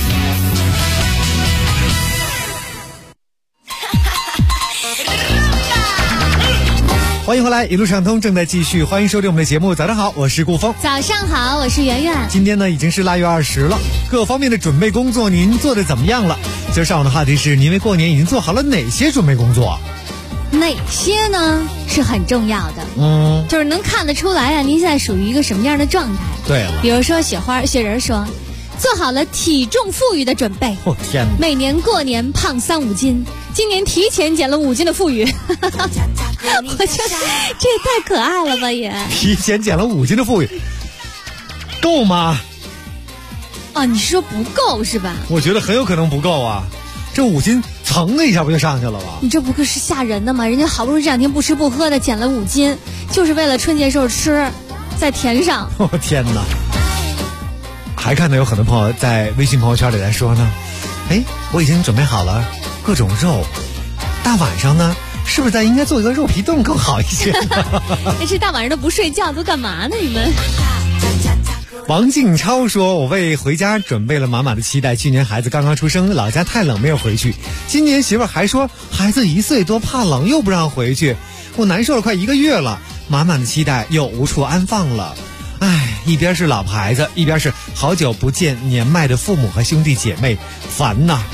Speaker 6: 欢迎回来，一路畅通正在继续，欢迎收听我们的节目。早上好，我是顾峰。
Speaker 8: 早上好，我是圆圆。
Speaker 6: 今天呢已经是腊月20了，各方面的准备工作您做的怎么样了？今儿上午的话题是您为过年已经做好了哪些准备工作？
Speaker 8: 哪些呢是很重要的，就是能看得出来啊，您现在属于一个什么样的状态。
Speaker 6: 对了，
Speaker 8: 比如说雪人说做好了体重富裕的准备。
Speaker 6: 天哪，
Speaker 8: 每年过年胖3-5斤，今年提前减了5斤的富裕。我觉得这也太可爱了吧，也
Speaker 6: 提前减了5斤的富裕够吗？
Speaker 8: 你是说不够是吧？
Speaker 6: 我觉得很有可能不够啊，这5斤噌的一下不就上去了吗？
Speaker 8: 你这不是吓人的吗？人家好不容易这2天不吃不喝的减了5斤，就是为了春节时候吃，再填上。
Speaker 6: 天哪！还看到有很多朋友在微信朋友圈里来说呢，我已经准备好了各种肉，大晚上呢是不是咱应该做一个肉皮冻更好一些？
Speaker 8: 这大晚上都不睡觉，都干嘛呢你们？
Speaker 6: 王静超说，我为回家准备了满满的期待，去年孩子刚刚出生，老家太冷没有回去，今年媳妇还说孩子1岁多怕冷又不让回去，我难受了快1个月了，满满的期待又无处安放了。一边是老婆孩子，一边是好久不见年迈的父母和兄弟姐妹，烦呐。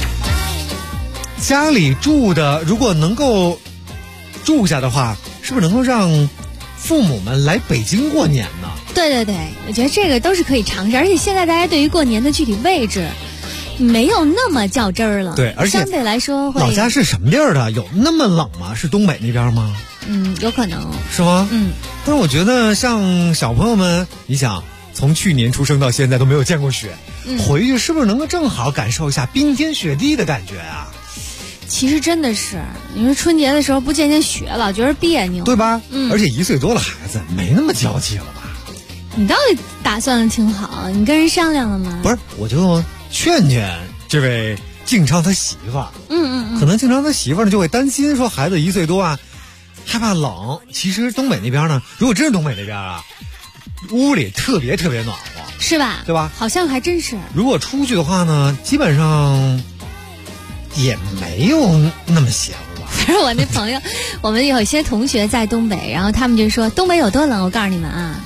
Speaker 6: 家里住的如果能够住下的话，是不是能够让父母们来北京过年呢？
Speaker 8: 对，我觉得这个都是可以尝试，而且现在大家对于过年的具体位置没有那么较真儿了。
Speaker 6: 对，而且
Speaker 8: 相对来说会。
Speaker 6: 老家是什么地儿的？有那么冷吗？是东北那边吗？
Speaker 8: 有可能。
Speaker 6: 是吗？但是我觉得像小朋友们，你想从去年出生到现在都没有见过雪，回去是不是能够正好感受一下冰天雪地的感觉啊？
Speaker 8: 其实真的是，你说春节的时候不见雪，老觉得别扭，
Speaker 6: 对吧？而且1岁多的孩子没那么娇气了吧？
Speaker 8: 你到底打算的挺好，你跟人商量了吗？
Speaker 6: 不是，我就劝这位静超他媳妇儿。可能静超他媳妇儿呢就会担心说孩子1岁多啊，害怕冷。其实东北那边呢，如果真是东北那边啊，屋里特别暖和，
Speaker 8: 是吧？
Speaker 6: 对吧？
Speaker 8: 好像还真是。
Speaker 6: 如果出去的话呢，基本上也没有那么邪乎吧。
Speaker 8: 反正我那朋友，我们有些同学在东北，然后他们就说东北有多冷，我告诉你们啊，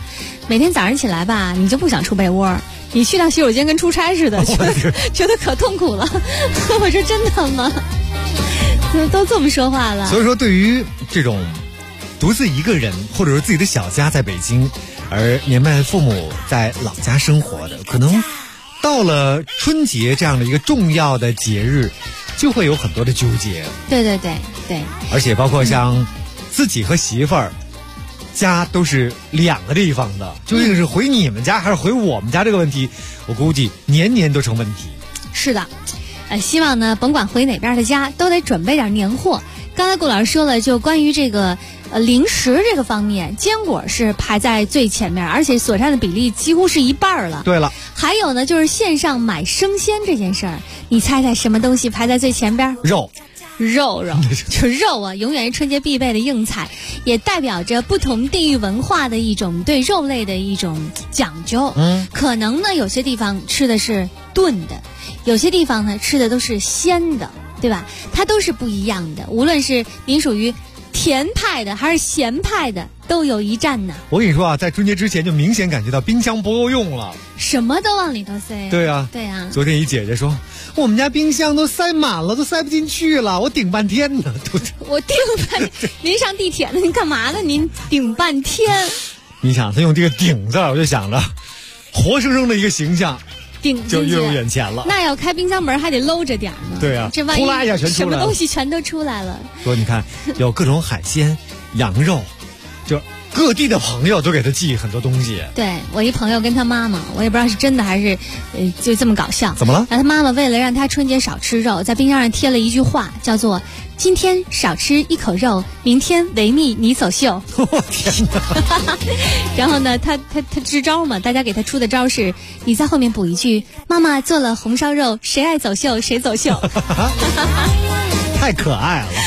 Speaker 8: 每天早上起来吧，你就不想出被窝，你去趟洗手间跟出差似的，觉得可痛苦了。我说真的吗？都这么说话了。
Speaker 6: 所以说，对于这种独自一个人或者说自己的小家在北京，而年迈父母在老家生活的，可能到了春节这样的一个重要的节日，就会有很多的纠结。
Speaker 8: 对，
Speaker 6: 而且包括像自己和媳妇儿家都是两个地方的，究竟是回你们家还是回我们家这个问题，我估计年年都成问题。
Speaker 8: 是的，希望呢，甭管回哪边的家，都得准备点年货。刚才顾老师说了，就关于这个零食这个方面，坚果是排在最前面，而且所占的比例几乎是一半了。
Speaker 6: 对了，
Speaker 8: 还有呢，就是线上买生鲜这件事儿，你猜猜什么东西排在最前边？
Speaker 6: 肉，
Speaker 8: 就肉啊，永远是春节必备的硬菜，也代表着不同地域文化的一种对肉类的一种讲究。可能呢，有些地方吃的是炖的，有些地方呢吃的都是鲜的，对吧？它都是不一样的。无论是您属于甜派的还是咸派的，都有一战呢。
Speaker 6: 我跟你说啊，在春节之前就明显感觉到冰箱不够用了，
Speaker 8: 什么都往里头塞。
Speaker 6: 对啊。昨天一姐姐说，我们家冰箱都塞满了，都塞不进去了，我顶半天呢。
Speaker 8: 我顶半天，您上地铁呢？您干嘛呢？您顶半天。
Speaker 6: 你想，他用这个顶字，我就想着，活生生的一个形象。就跃入眼前了。
Speaker 8: 那要开冰箱门还得搂着点呢。
Speaker 6: 对啊，
Speaker 8: 这万一
Speaker 6: 呼啦一下全出来了，
Speaker 8: 什么东西全都出来了。
Speaker 6: 说你看，有各种海鲜、羊肉，就各地的朋友都给他寄很多东西。
Speaker 8: 对，我一朋友跟他妈妈，我也不知道是真的还是就这么搞笑。
Speaker 6: 怎么了？
Speaker 8: 他妈妈为了让他春节少吃肉，在冰箱上贴了一句话，叫做今天少吃一口肉，明天维密你走秀。
Speaker 6: 我天哪！
Speaker 8: 然后呢，他支招嘛，大家给他出的招是，你在后面补一句：妈妈做了红烧肉，谁爱走秀谁走秀。
Speaker 6: 太可爱了！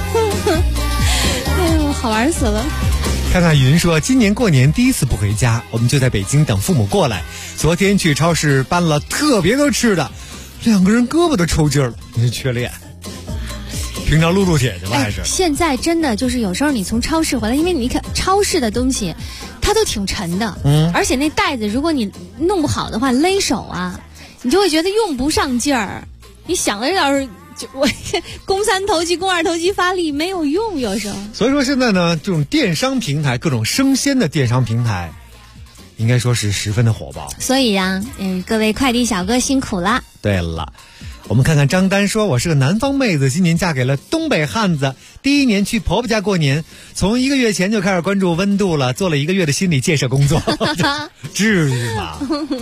Speaker 8: 哎呦，好玩死了！
Speaker 6: 看看云说，今年过年第一次不回家，我们就在北京等父母过来。昨天去超市搬了特别多吃的，2个人胳膊都抽筋了，你是缺练。平常撸铁去了还是？
Speaker 8: 现在真的就是有时候你从超市回来，因为你看超市的东西，它都挺沉的，而且那袋子如果你弄不好的话，勒手啊，你就会觉得用不上劲儿。你想了要是我肱3头肌、肱2头肌发力没有用，有时候。
Speaker 6: 所以说现在呢，这种电商平台，各种生鲜的电商平台，应该说是十分的火爆。
Speaker 8: 所以呀，各位快递小哥辛苦了。
Speaker 6: 对了。我们看看张丹说，我是个南方妹子，今年嫁给了东北汉子，第一年去婆婆家过年，从1个月前就开始关注温度了，做了1个月的心理建设工作。至于吗？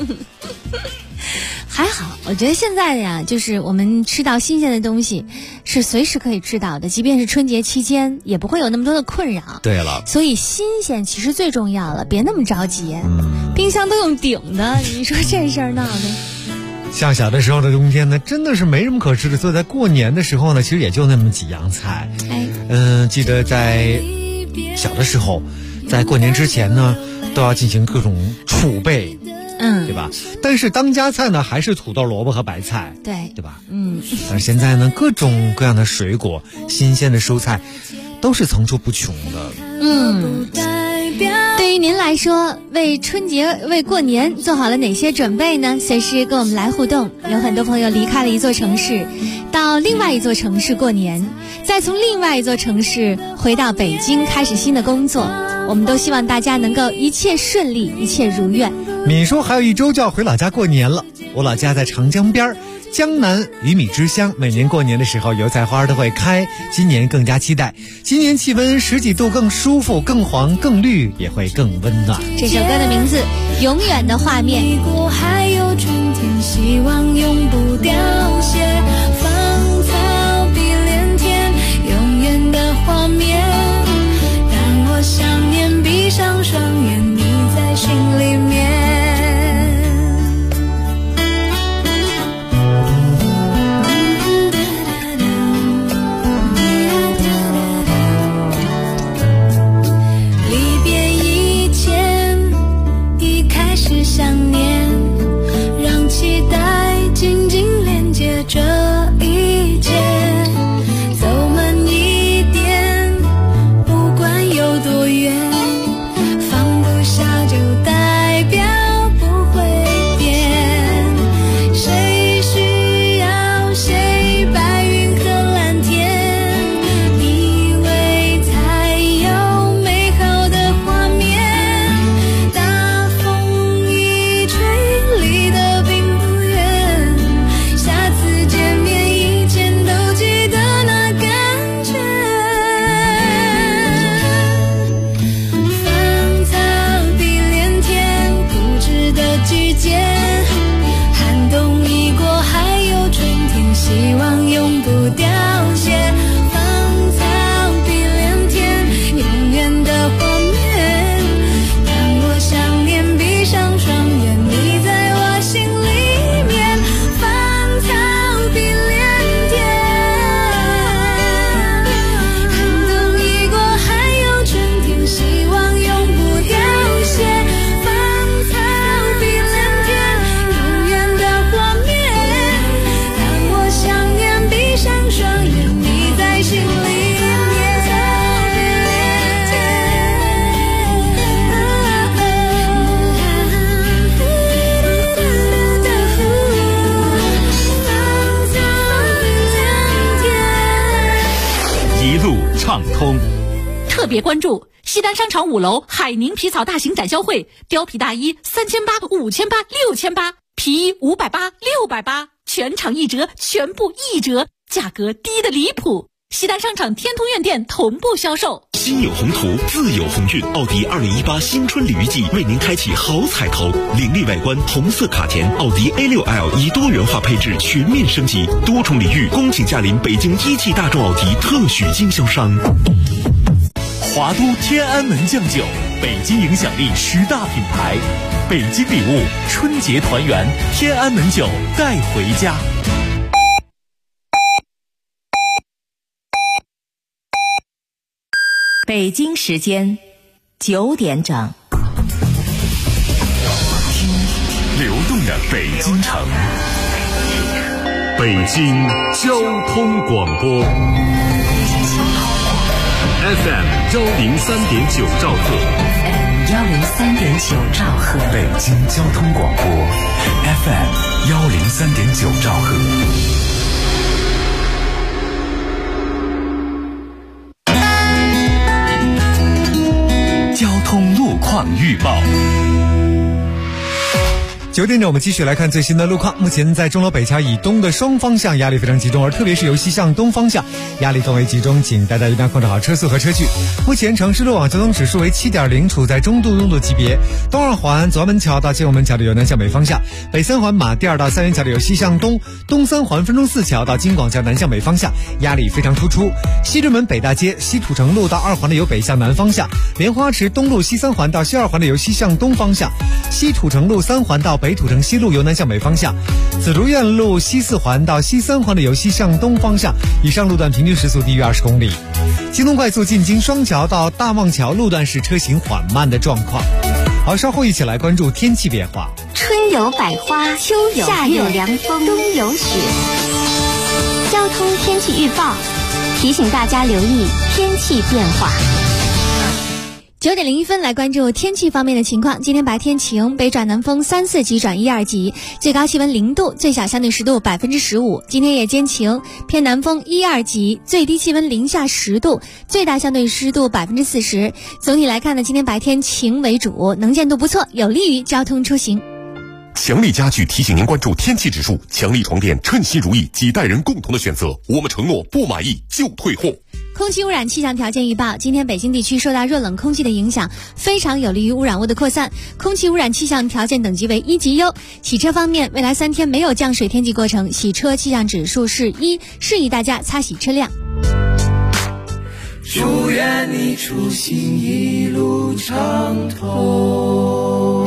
Speaker 8: 还好，我觉得现在呀，就是我们吃到新鲜的东西是随时可以吃到的，即便是春节期间也不会有那么多的困扰。
Speaker 6: 对了，
Speaker 8: 所以新鲜其实最重要了，别那么着急。冰箱都用顶的，你说这事儿闹的。
Speaker 6: 像小的时候的冬天呢，真的是没什么可吃的，所以在过年的时候呢，其实也就那么几样菜。记得在小的时候，在过年之前呢，都要进行各种储备，对吧？但是当家菜呢，还是土豆、萝卜和白菜，对吧？但是现在呢，各种各样的水果、新鲜的蔬菜，都是层出不穷的。
Speaker 8: 对于您来说，为春节、为过年做好了哪些准备呢？随时跟我们来互动。有很多朋友离开了一座城市，到另外一座城市过年，再从另外一座城市回到北京开始新的工作。我们都希望大家能够一切顺利，一切如愿。
Speaker 6: 你说还有1周就要回老家过年了，我老家在长江边，江南鱼米之乡，每年过年的时候油菜花都会开，今年更加期待。今年气温10几度，更舒服，更黄更绿，也会更温暖。
Speaker 8: 这首歌的名字《永远的画面》。
Speaker 12: 还有春天，希望永不凋谢，芳草碧连天，永远的画面。当我想念，闭上双眼，你在心里面。想念，让期待
Speaker 5: 畅通。
Speaker 11: 特别关注西单商场5楼海宁皮草大型展销会，貂皮大衣3800、5800、6800，皮衣580、680，全场1折，全部1折，价格低得离谱。西单商场天通苑店同步销售。
Speaker 10: 心有宏图，自有鸿运。奥迪2018新春鲤鱼季为您开启好彩头，凌厉外观红色卡钿，奥迪 A6L 以多元化配置全面升级，多重礼遇，恭请驾临北京一汽大众奥迪特许经销商。
Speaker 1: 华都天安门酱酒，北京影响力10大品牌，北京礼物，春节团圆，天安门酒带回家。
Speaker 3: 北京时间9点整，
Speaker 5: 流动的北京城，北京交通广播 FM 103.9兆赫
Speaker 3: 103.9兆赫，
Speaker 15: 北京交通广播 FM 103.9兆赫。
Speaker 5: 交通路况预报。
Speaker 6: 9点整，我们继续来看最新的路况。目前在钟楼北桥以东的双方向压力非常集中，而特别是由西向东方向压力更为集中，请大家一定要控制好车速和车距。目前城市路网交通指数为7.0，处在中度拥堵级别。东二环左安门桥到金融门桥的由南向北方向，北三环马甸到三元桥的由西向东，东三环分钟寺桥到金广桥南向北方向压力非常突出。西直门北大街西土城路到二环的由北向南方向，莲花池东路西三环到西二环的由西向东方向，西土城路3环到北土城西路由南向北方向，紫竹院路西4环到西3环的由西向东方向，以上路段平均时速低于20公里。京东快速进京双桥到大望桥路段是车行缓慢的状况。好，稍后一起来关注天气变化。
Speaker 17: 春有百花，秋有夏有凉风，冬有雪。交通天气预报提醒大家留意天气变化。
Speaker 8: 9点01分来关注天气方面的情况。今天白天晴，北转南风3、4级转1、2级，最高气温0度，最小相对湿度15%。今天夜间晴，偏南风1、2级，最低气温零下10度，最大相对湿度40%。总体来看呢，今天白天晴为主，能见度不错，有利于交通出行。
Speaker 5: 强力家具提醒您关注天气指数，强力床垫称心如意，几代人共同的选择，我们承诺不满意就退货。
Speaker 8: 空气污染气象条件预报，今天北京地区受到热冷空气的影响，非常有利于污染物的扩散，空气污染气象条件等级为1级优。洗车方面，未来3天没有降水天气构成，洗车气象指数是1，适宜大家擦洗车辆。
Speaker 12: 祝愿你出行一路畅通。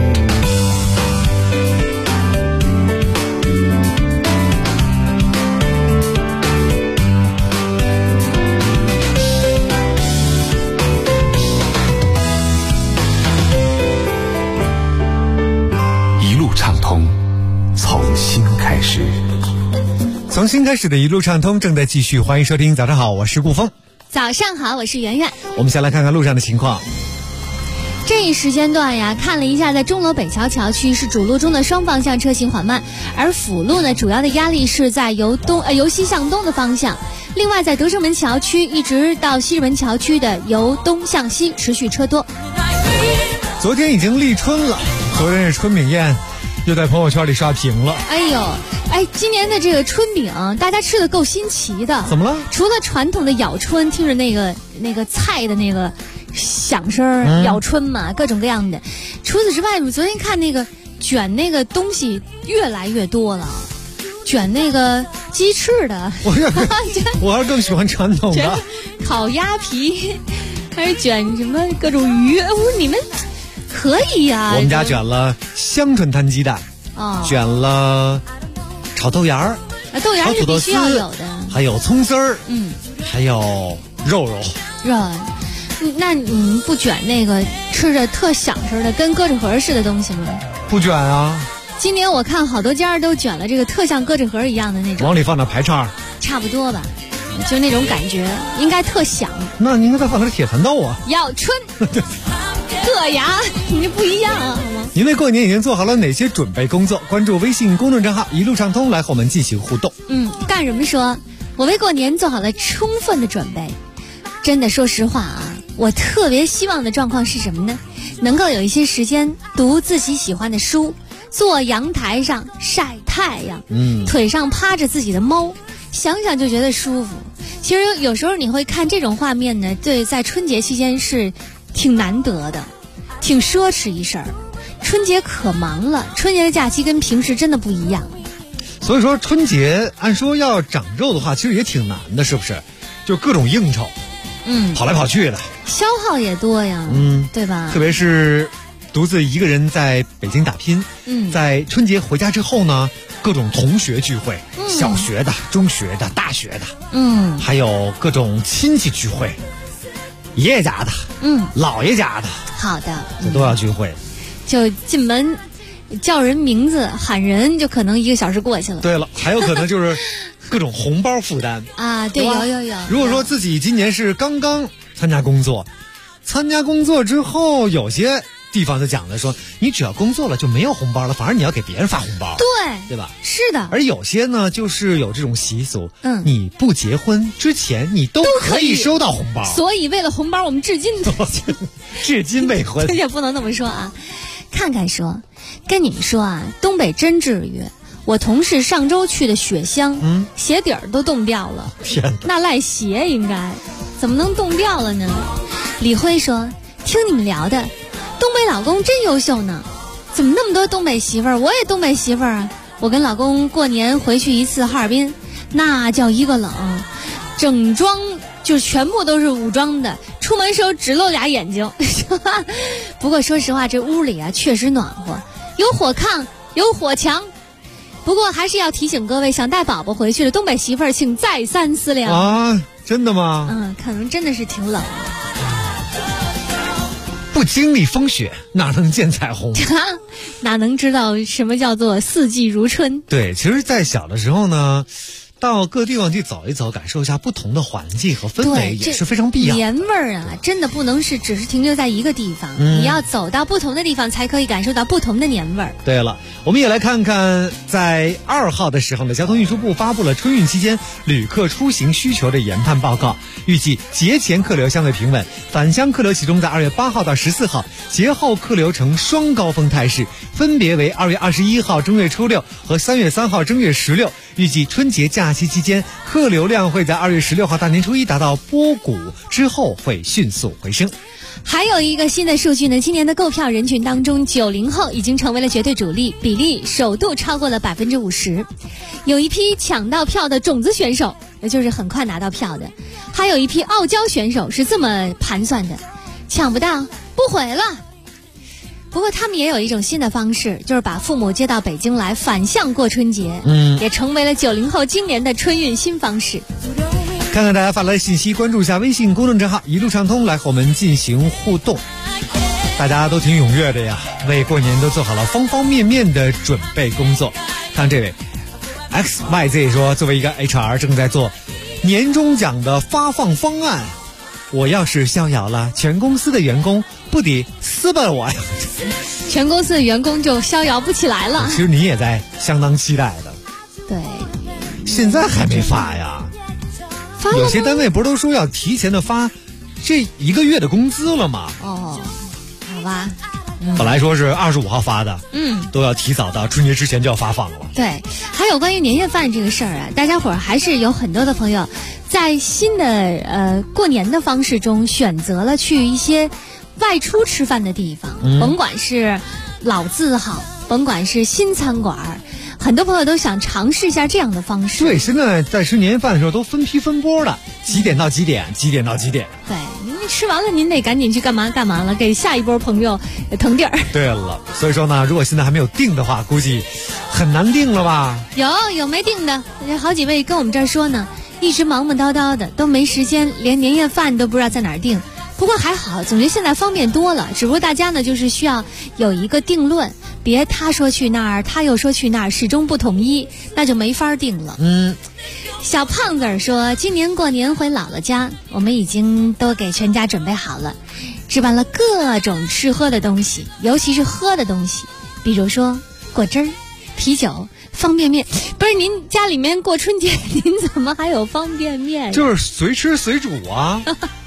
Speaker 15: 从新开始，
Speaker 6: 从新开始的一路畅通正在继续，欢迎收听。早上好，我是顾峰。
Speaker 8: 早上好，我是圆圆。
Speaker 6: 我们先来看看路上的情况。
Speaker 8: 这一时间段呀，看了一下，在钟楼北桥桥区是主路中的双方向车行缓慢，而辅路呢，主要的压力是在由西向东的方向。另外，在德胜门桥区一直到西直门桥区的由东向西持续车多。
Speaker 6: 昨天已经立春了，昨天是春饼宴，又在朋友圈里刷屏了。
Speaker 8: 今年的这个春饼，大家吃的够新奇的。
Speaker 6: 怎么了？
Speaker 8: 除了传统的咬春，听着那个菜的那个响声，咬春嘛，各种各样的。除此之外，我昨天看那个卷那个东西越来越多了，卷那个鸡翅的，
Speaker 6: 我还是更喜欢传统的，
Speaker 8: 烤鸭皮，还是卷什么各种鱼。我说你们可以呀。
Speaker 6: 我们家卷了香椿摊鸡蛋，卷了炒豆芽儿，
Speaker 8: 豆芽是必须要有的，
Speaker 6: 还有葱丝儿，还有肉。
Speaker 8: 那你不卷那个吃着特响声的跟鸽子盒似的东西吗？
Speaker 6: 不卷啊。
Speaker 8: 今年我看好多家都卷了这个特像鸽子盒一样的那种，
Speaker 6: 往里放点排叉，
Speaker 8: 差不多吧，就那种感觉，应该特响。
Speaker 6: 那你应该再放点铁蚕豆啊。
Speaker 8: 咬春硌牙，你这不一样啊，好吗？
Speaker 6: 您为过年已经做好了哪些准备工作？关注微信公众账号一路畅通来和我们进行互动。
Speaker 8: 干什么说？我为过年做好了充分的准备。 真的，说实话啊，我特别希望的状况是什么呢？能够有一些时间读自己喜欢的书，坐阳台上晒太阳，腿上趴着自己的猫，想想就觉得舒服。其实有时候你会看这种画面呢，对，在春节期间是挺难得的，挺奢侈一事儿。春节可忙了，春节的假期跟平时真的不一样。
Speaker 6: 所以说春节按说要长肉的话，其实也挺难的，是不是？就各种应酬，跑来跑去的，
Speaker 8: 消耗也多呀，对吧？
Speaker 6: 特别是独自一个人在北京打拼，在春节回家之后呢，各种同学聚会，小学的、中学的、大学的，还有各种亲戚聚会，爷爷家的，姥爷家的，
Speaker 8: 好的，
Speaker 6: 这都要聚会。
Speaker 8: 就进门叫人名字喊人，就可能1个小时过去了。
Speaker 6: 对了，还有可能就是各种红包负担
Speaker 8: 啊，对，有。
Speaker 6: 如果说自己今年是刚刚参加工作之后，有些地方就讲的说，你只要工作了就没有红包了，反而你要给别人发红包，对吧？
Speaker 8: 是的。
Speaker 6: 而有些呢，就是有这种习俗，你不结婚之前你都可以收到红包，
Speaker 8: 所以为了红包，我们至今
Speaker 6: 未婚。
Speaker 8: 也不能那么说啊。看看说，跟你们说啊，东北真至于。我同事上周去的雪乡，鞋底儿都冻掉了。
Speaker 6: 天哪，
Speaker 8: 那赖鞋应该怎么能冻掉了呢？李辉说，听你们聊的，东北老公真优秀呢。怎么那么多东北媳妇儿？我也东北媳妇儿啊。我跟老公过年回去一次哈尔滨，那叫一个冷，整装就全部都是武装的，出门时候只露俩眼睛。不过说实话，这屋里啊确实暖和，有火炕，有火墙。不过还是要提醒各位想带宝宝回去的东北媳妇儿，请再三思量
Speaker 6: 啊！真的吗？
Speaker 8: 可能真的是挺冷的。
Speaker 6: 不经历风雪，哪能见彩虹？
Speaker 8: 哪能知道什么叫做四季如春？
Speaker 6: 对，其实在小的时候呢，到各地方去走一走，感受一下不同的环境和氛围也是非常必要的。
Speaker 8: 年味儿啊，真的不能是只是停留在一个地方，你要走到不同的地方，才可以感受到不同的年味儿。
Speaker 6: 对了，我们也来看看，在2号的时候呢，交通运输部发布了春运期间旅客出行需求的研判报告，预计节前客流相对平稳，返乡客流集中在2月8号到14号，节后客流呈双高峰态势，分别为2月21号正月初6和3月3号正月16。预计春节假期期间，客流量会在2月16号大年初一达到波谷，之后会迅速回升。
Speaker 8: 还有一个新的数据呢，今年的购票人群当中，90后已经成为了绝对主力，比例首度超过了50%。有一批抢到票的种子选手，也就是很快拿到票的，还有一批傲娇选手是这么盘算的：抢不到不回了。不过他们也有一种新的方式，就是把父母接到北京来返乡过春节，也成为了90后今年的春运新方式。
Speaker 6: 看看大家发来的信息，关注一下微信公众账号一路畅通，来和我们进行互动。大家都挺踊跃的呀，为过年都做好了方方面面的准备工作。看这位 XYZ 说，作为一个 HR 正在做年终奖的发放方案，我要是逍遥了，全公司的员工不得撕巴我呀！
Speaker 8: 全公司的员工就逍遥不起来了。
Speaker 6: 其实你也在相当期待的。
Speaker 8: 对，
Speaker 6: 现在还没发呀。有些单位不是都说要提前的发这1个月的工资了吗？
Speaker 8: 好吧。
Speaker 6: 本来说是25号发的，都要提早到春节之前就要发放了。
Speaker 8: 对，还有关于年夜饭这个事儿啊，大家伙儿还是有很多的朋友在新的过年的方式中选择了去一些外出吃饭的地方，甭管是老字号，甭管是新餐馆，很多朋友都想尝试一下这样的方式。
Speaker 6: 对，现在在吃年夜饭的时候都分批分波的，几点到几点，几点到几点。
Speaker 8: 对，您吃完了您得赶紧去干嘛了，给下一波朋友腾地儿。
Speaker 6: 对了，所以说呢，如果现在还没有定的话，估计很难定了吧？
Speaker 8: 有没定的，好几位跟我们这儿说呢，一直忙忙叨叨的，都没时间，连年夜饭都不知道在哪儿定。不过还好，总觉得现在方便多了，只不过大家呢就是需要有一个定论，别他说去那儿，他又说去那儿，始终不统一，那就没法定了。小胖子说，今年过年回姥姥家，我们已经都给全家准备好了，置办了各种吃喝的东西，尤其是喝的东西，比如说果汁儿、啤酒、方便面。不是，您家里面过春节您怎么还有方便面？
Speaker 6: 就是随吃随煮啊。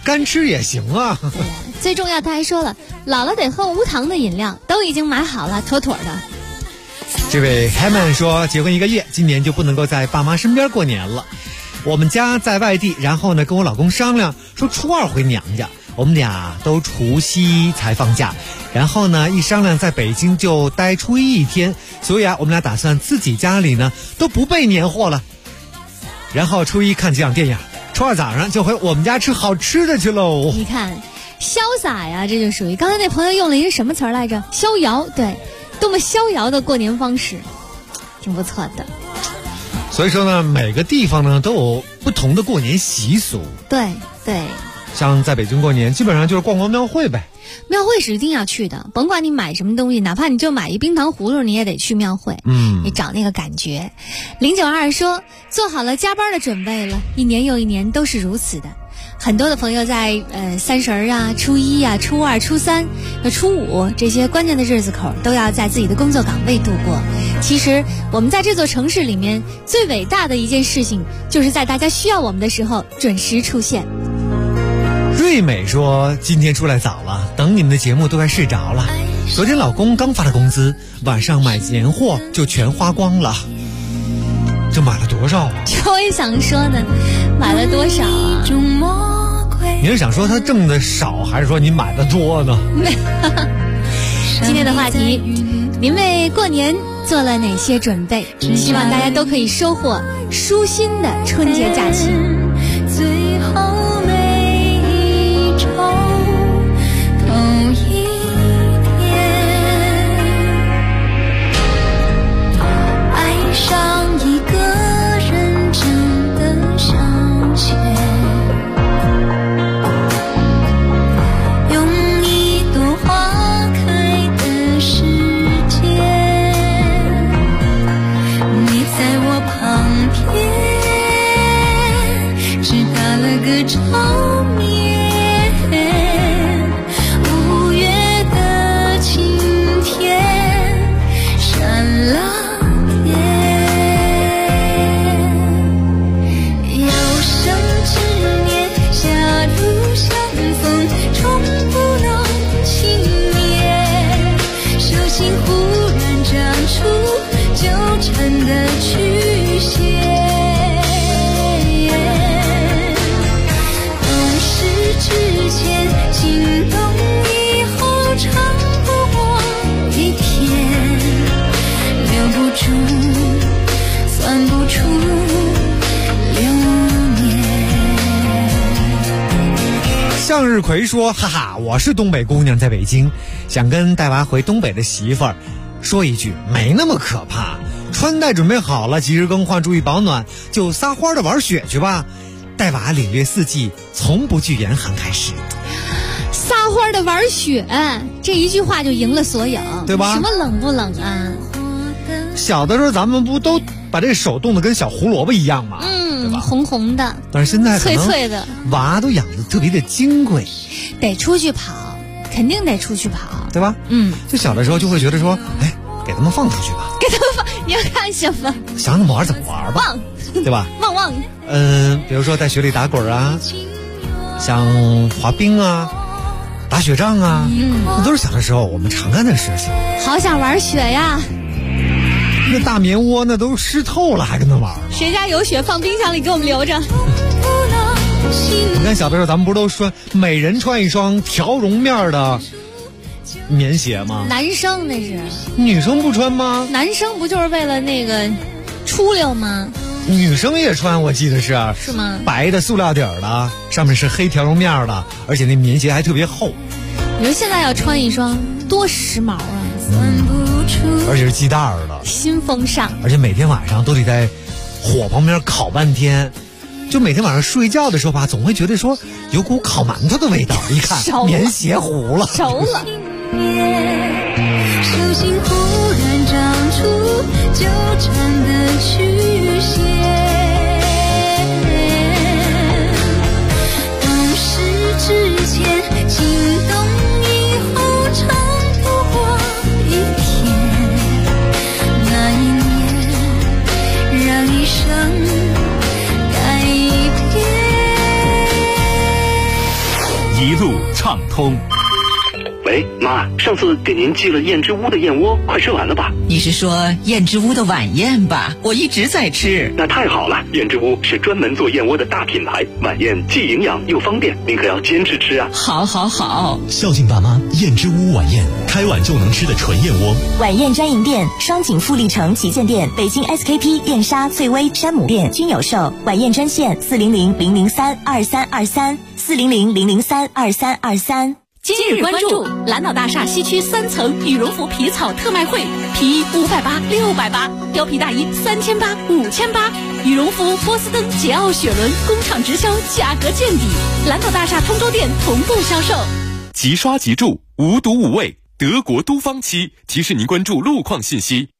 Speaker 6: 干吃也行啊。
Speaker 8: 最重要他还说了，姥姥得喝无糖的饮料，都已经买好了，妥妥的。
Speaker 6: 这位凯曼说，结婚1个月，今年就不能够在爸妈身边过年了。我们家在外地，然后呢跟我老公商量说初2回娘家，我们俩都除夕才放假，然后呢一商量在北京就待初1一天，所以我们俩打算自己家里呢都不备年货了，然后初1看几场电影，初2早上就回我们家吃好吃的去喽。
Speaker 8: 你看潇洒呀，这就属于刚才那朋友用了一个什么词儿来着？逍遥，对，多么逍遥的过年方式，挺不错的。
Speaker 6: 所以说呢，每个地方呢都有不同的过年习俗。
Speaker 8: 对对，
Speaker 6: 像在北京过年，基本上就是逛逛庙会呗。
Speaker 8: 庙会是一定要去的，甭管你买什么东西，哪怕你就买一冰糖葫芦，你也得去庙会。你找那个感觉。092说，做好了加班的准备了，一年又一年都是如此的。很多的朋友在30啊、初1啊、初2、初3、初5这些关键的日子口都要在自己的工作岗位度过。其实我们在这座城市里面最伟大的一件事情，就是在大家需要我们的时候准时出现。
Speaker 6: 瑞美说，今天出来早了，等你们的节目都快睡着了。昨天老公刚发了工资，晚上买年货就全花光了。这买了多少啊？
Speaker 8: 我也想说呢，买了多少啊？
Speaker 6: 你是想说他挣的少，还是说你买的多呢？
Speaker 8: 今天的话题，您为过年做了哪些准备？希望大家都可以收获舒心的春节假期。
Speaker 12: 最后每一周头一天，爱上一个人真的上线，用一朵花开的时间，你在我旁边，只打了个照面，5月的晴天闪了电，有生之年狭路相逢，终不能幸免，手心忽然长出纠缠的曲线，之前心动以后长不过一天，留不住算不出流年。
Speaker 6: 向日葵说，哈哈，我是东北姑娘，在北京，想跟带娃回东北的媳妇儿说一句，没那么可怕，穿戴准备好了，及时更换，注意保暖，就撒欢的玩雪去吧，带娃领略四季，从不惧严寒开始。
Speaker 8: 撒欢的玩雪，这一句话就赢了所有，
Speaker 6: 对吧？
Speaker 8: 什么冷不冷啊？
Speaker 6: 小的时候咱们不都把这手冻得跟小胡萝卜一样吗？对吧？
Speaker 8: 红红的，
Speaker 6: 但是现在
Speaker 8: 脆脆的，
Speaker 6: 娃都养得特别的金贵，
Speaker 8: 得出去跑，肯定得出去跑，
Speaker 6: 对吧？就小的时候就会觉得说，哎，给他们放出去吧，
Speaker 8: 给他们放，你要干什么？
Speaker 6: 想怎么玩怎么玩吧，对吧？
Speaker 8: 旺，
Speaker 6: 比如说在雪里打滚啊，像滑冰啊，打雪仗啊，那都是小的时候我们常干的事情。
Speaker 8: 好想玩雪呀！
Speaker 6: 那大棉窝那都湿透了，还跟他玩？
Speaker 8: 谁家有雪放冰箱里给我们留着。
Speaker 6: 你看小的时候咱们不都说每人穿一双条绒面的棉鞋吗？
Speaker 8: 男生那是，
Speaker 6: 女生不穿吗？
Speaker 8: 男生不就是为了那个出溜吗？
Speaker 6: 女生也穿，我记得是
Speaker 8: 吗？
Speaker 6: 白的塑料底儿的，上面是黑条绒面的，而且那棉鞋还特别厚。
Speaker 8: 你说现在要穿一双多时髦啊！
Speaker 6: 而且是系带儿的，
Speaker 8: 新风尚。
Speaker 6: 而且每天晚上都得在火旁边烤半天，就每天晚上睡觉的时候吧，总会觉得说有股烤馒头的味道。一看棉鞋糊了，
Speaker 8: 熟了。
Speaker 12: 手心忽然长出纠缠的曲线，懂事之前心动以后长不过一天，那一年让一生改变。
Speaker 5: 畅通。
Speaker 4: 喂，妈，上次给您寄了燕之屋的燕窝，快吃完了吧？
Speaker 20: 你是说燕之屋的晚宴吧？我一直在吃。
Speaker 4: 那太好了，燕之屋是专门做燕窝的大品牌，晚宴既营养又方便，您可要坚持吃啊！
Speaker 20: 好，
Speaker 21: 孝敬爸妈，燕之屋晚宴，开碗就能吃的纯燕窝。
Speaker 3: 晚宴专营店双井富力城旗舰店、北京 SKP、燕莎、翠微、山姆店均有售。晚宴专线400-003-2323，400-003-2323。
Speaker 11: 今日关注蓝岛大厦西区3层羽绒服皮草特卖会，皮衣580、680，貂皮大衣3800、5800，羽绒服波司登、捷奥、雪伦工厂直销，价格见底。蓝岛大厦通州店同步销售。
Speaker 5: 即刷即住，无毒无味，德国都方漆提示您关注路况信息。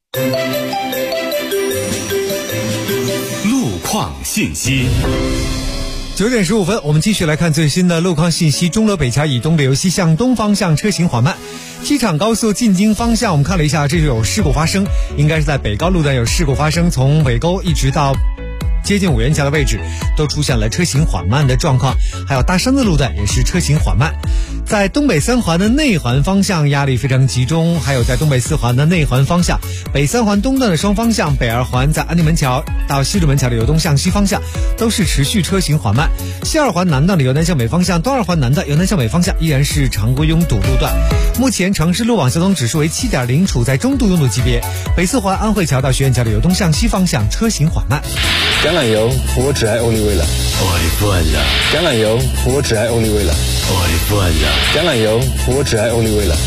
Speaker 5: 路况信息。
Speaker 6: 9点15分，我们继续来看最新的路况信息。钟楼北桥以东北由西向东方向车行缓慢，机场高速进京方向我们看了一下，这就有事故发生，应该是在北高路段有事故发生，从尾沟一直到接近五元桥的位置都出现了车行缓慢的状况，还有大山的路段也是车行缓慢。在东北三环的内环方向压力非常集中，还有在东北四环的内环方向，北三环东段的双方向，北二环在安定门桥到西直门桥的由东向西方向都是持续车行缓慢，西二环南段的由南向北方向，东二环南段由南向北方向依然是常规拥堵路段。目前城市路网交通指数为7.0，处在中度拥堵级别。北四环安慧桥到学院桥的由东向西方向车行缓慢。
Speaker 7: 橄榄油，我只爱欧丽薇了。橄榄油，我只爱欧丽薇了。橄榄油，我只爱欧丽薇了。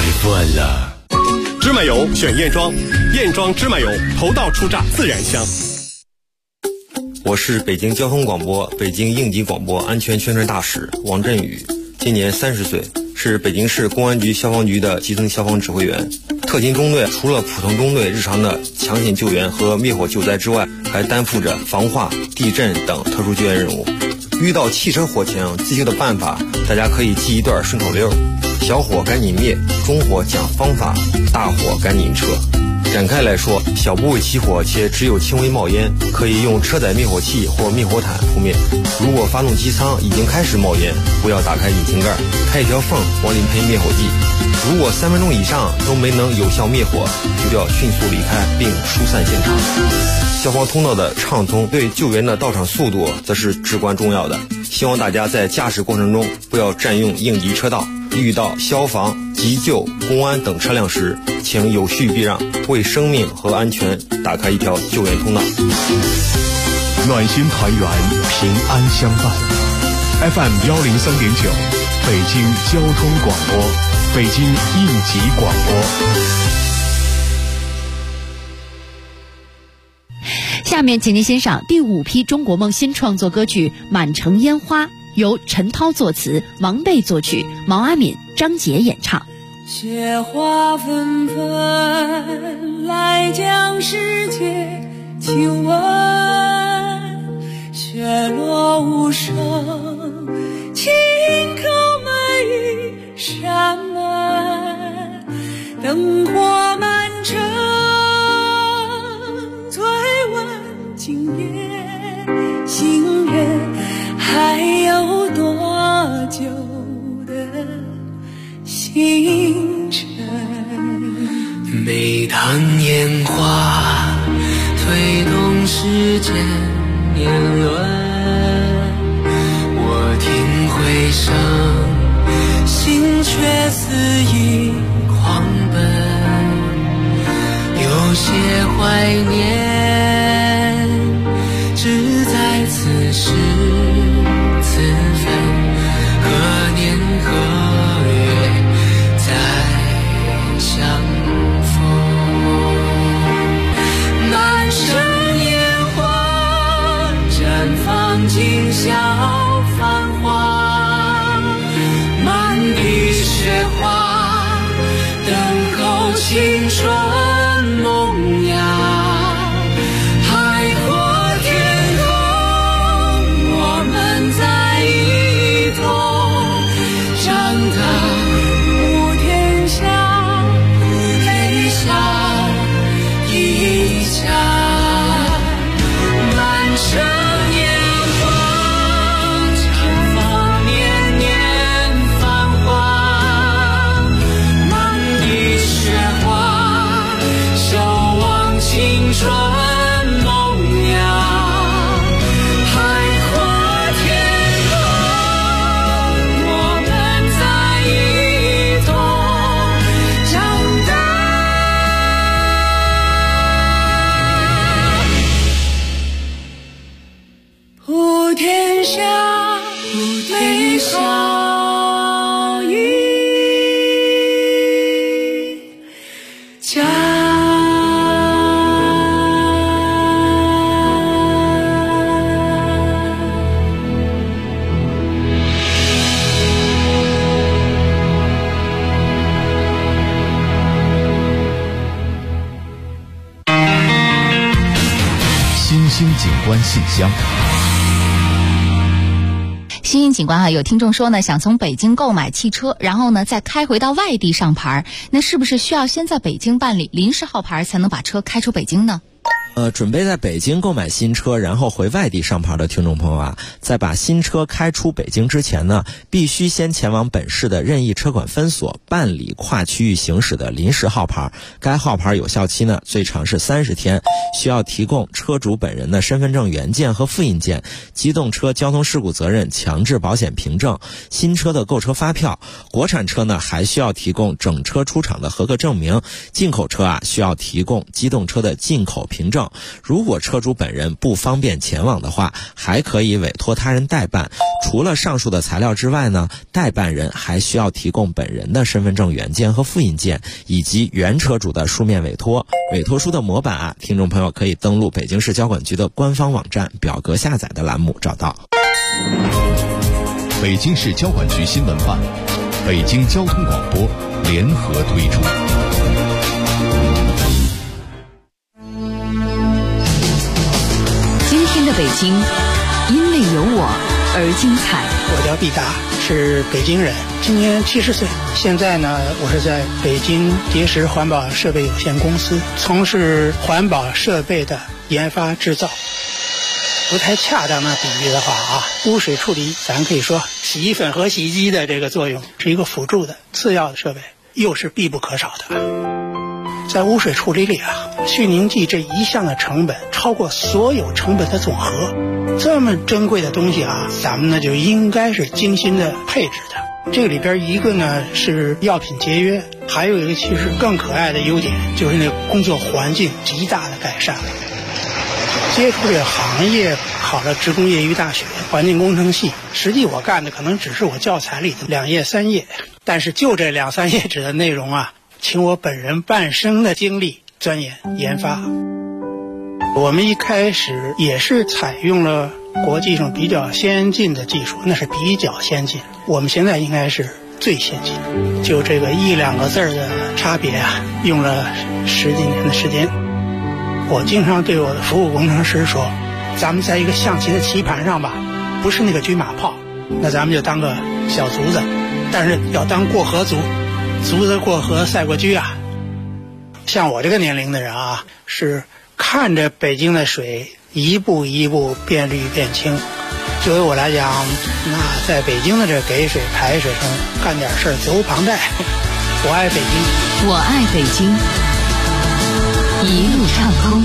Speaker 5: 芝麻油选燕庄，燕庄芝麻油，头道出榨自然香。
Speaker 24: 我是北京交通广播、北京应急广播安全宣传大使王振宇，今年30岁，是北京市公安局消防局的基层消防指挥员。特勤中队除了普通中队日常的抢险救援和灭火救灾之外，还担负着防化、地震等特殊救援任务。遇到汽车火情，自救的办法大家可以记一段顺口溜：小火赶紧灭，中火讲方法，大火赶紧撤。展开来说，小部位起火且只有轻微冒烟，可以用车载灭火器或灭火毯扑灭。如果发动机舱已经开始冒烟，不要打开引擎盖，开一条缝往里喷灭火剂。如果3分钟以上都没能有效灭火，就要迅速离开并疏散现场。消防通道的畅通对救援的到场速度则是至关重要的。希望大家在驾驶过程中不要占用应急车道，遇到消防、急救、公安等车辆时，请有序避让，为生命和安全打开一条救援通道。
Speaker 9: 暖心团圆，平安相伴。FM 103.9，北京交通广播，北京应急广播。
Speaker 11: 下面请您欣赏第5批中国梦新创作歌曲《满城烟花》，由陈涛作词，王贝作曲，毛阿敏、张杰演唱。
Speaker 12: 雪花纷纷来将世界亲吻，雪落无声，轻叩每一扇门，灯火满城，醉问今夜心愿还有多久的星辰。
Speaker 25: 每当烟花推动时间年轮，我听回声，心却肆意狂奔，有些怀念只在此时此分，何年何月再相逢。满城烟花绽放今宵繁华，满地雪花等候青春萌芽。海阔天空，我们在一同长大，无天下，泪下一家。满城烟花
Speaker 21: 新兴景观信箱。
Speaker 13: 新兴景观有听众说呢，想从北京购买汽车，然后呢再开回到外地上牌，那是不是需要先在北京办理临时号牌才能把车开出北京呢？
Speaker 16: 准备在北京购买新车，然后回外地上牌的听众朋友啊，在把新车开出北京之前呢，必须先前往本市的任意车管分所办理跨区域行驶的临时号牌。该号牌有效期呢，最长是30天，需要提供车主本人的身份证原件和复印件、机动车交通事故责任强制保险凭证、新车的购车发票。国产车呢，还需要提供整车出厂的合格证明。进口车啊，需要提供机动车的进口凭证。如果车主本人不方便前往的话，还可以委托他人代办。除了上述的材料之外呢，代办人还需要提供本人的身份证原件和复印件，以及原车主的书面委托。委托书的模板啊，听众朋友可以登录北京市交管局的官方网站表格下载的栏目找到。
Speaker 21: 北京市交管局新闻办、北京交通广播联合推出。
Speaker 19: 今天的北京，因为有我而精彩。
Speaker 22: 我叫毕达，是北京人，今年70岁。现在呢，我是在北京碣石环保设备有限公司从事环保设备的研发制造。不太恰当的比喻的话啊，污水处理咱可以说洗衣粉和洗衣机的这个作用是一个辅助的次要的设备，又是必不可少的。在污水处理里啊，去凝剂这一项的成本超过所有成本的总和，这么珍贵的东西啊，咱们呢就应该是精心的配置的。这个里边一个呢是药品节约，还有一个其实更可爱的优点就是那工作环境极大的改善了。接触这个行业，考了职工业余大学环境工程系，实际我干的可能只是我教材里的2页3页，但是就这2、3页纸的内容啊，请我本人半生的精力钻研研发。我们一开始也是采用了国际上比较先进的技术，那是比较先进，我们现在应该是最先进。就这个1、2个字的差别啊，用了10几年的时间。我经常对我的服务工程师说，咱们在一个象棋的棋盘上吧，不是那个车马炮，那咱们就当个小卒子，但是要当过河卒，卒子过河赛过车啊。像我这个年龄的人啊，是看着北京的水一步一步变绿变清。作为我来讲，那在北京的这给水排水上干点事儿责无旁贷。我爱北京，
Speaker 19: 我爱北京，一路畅通。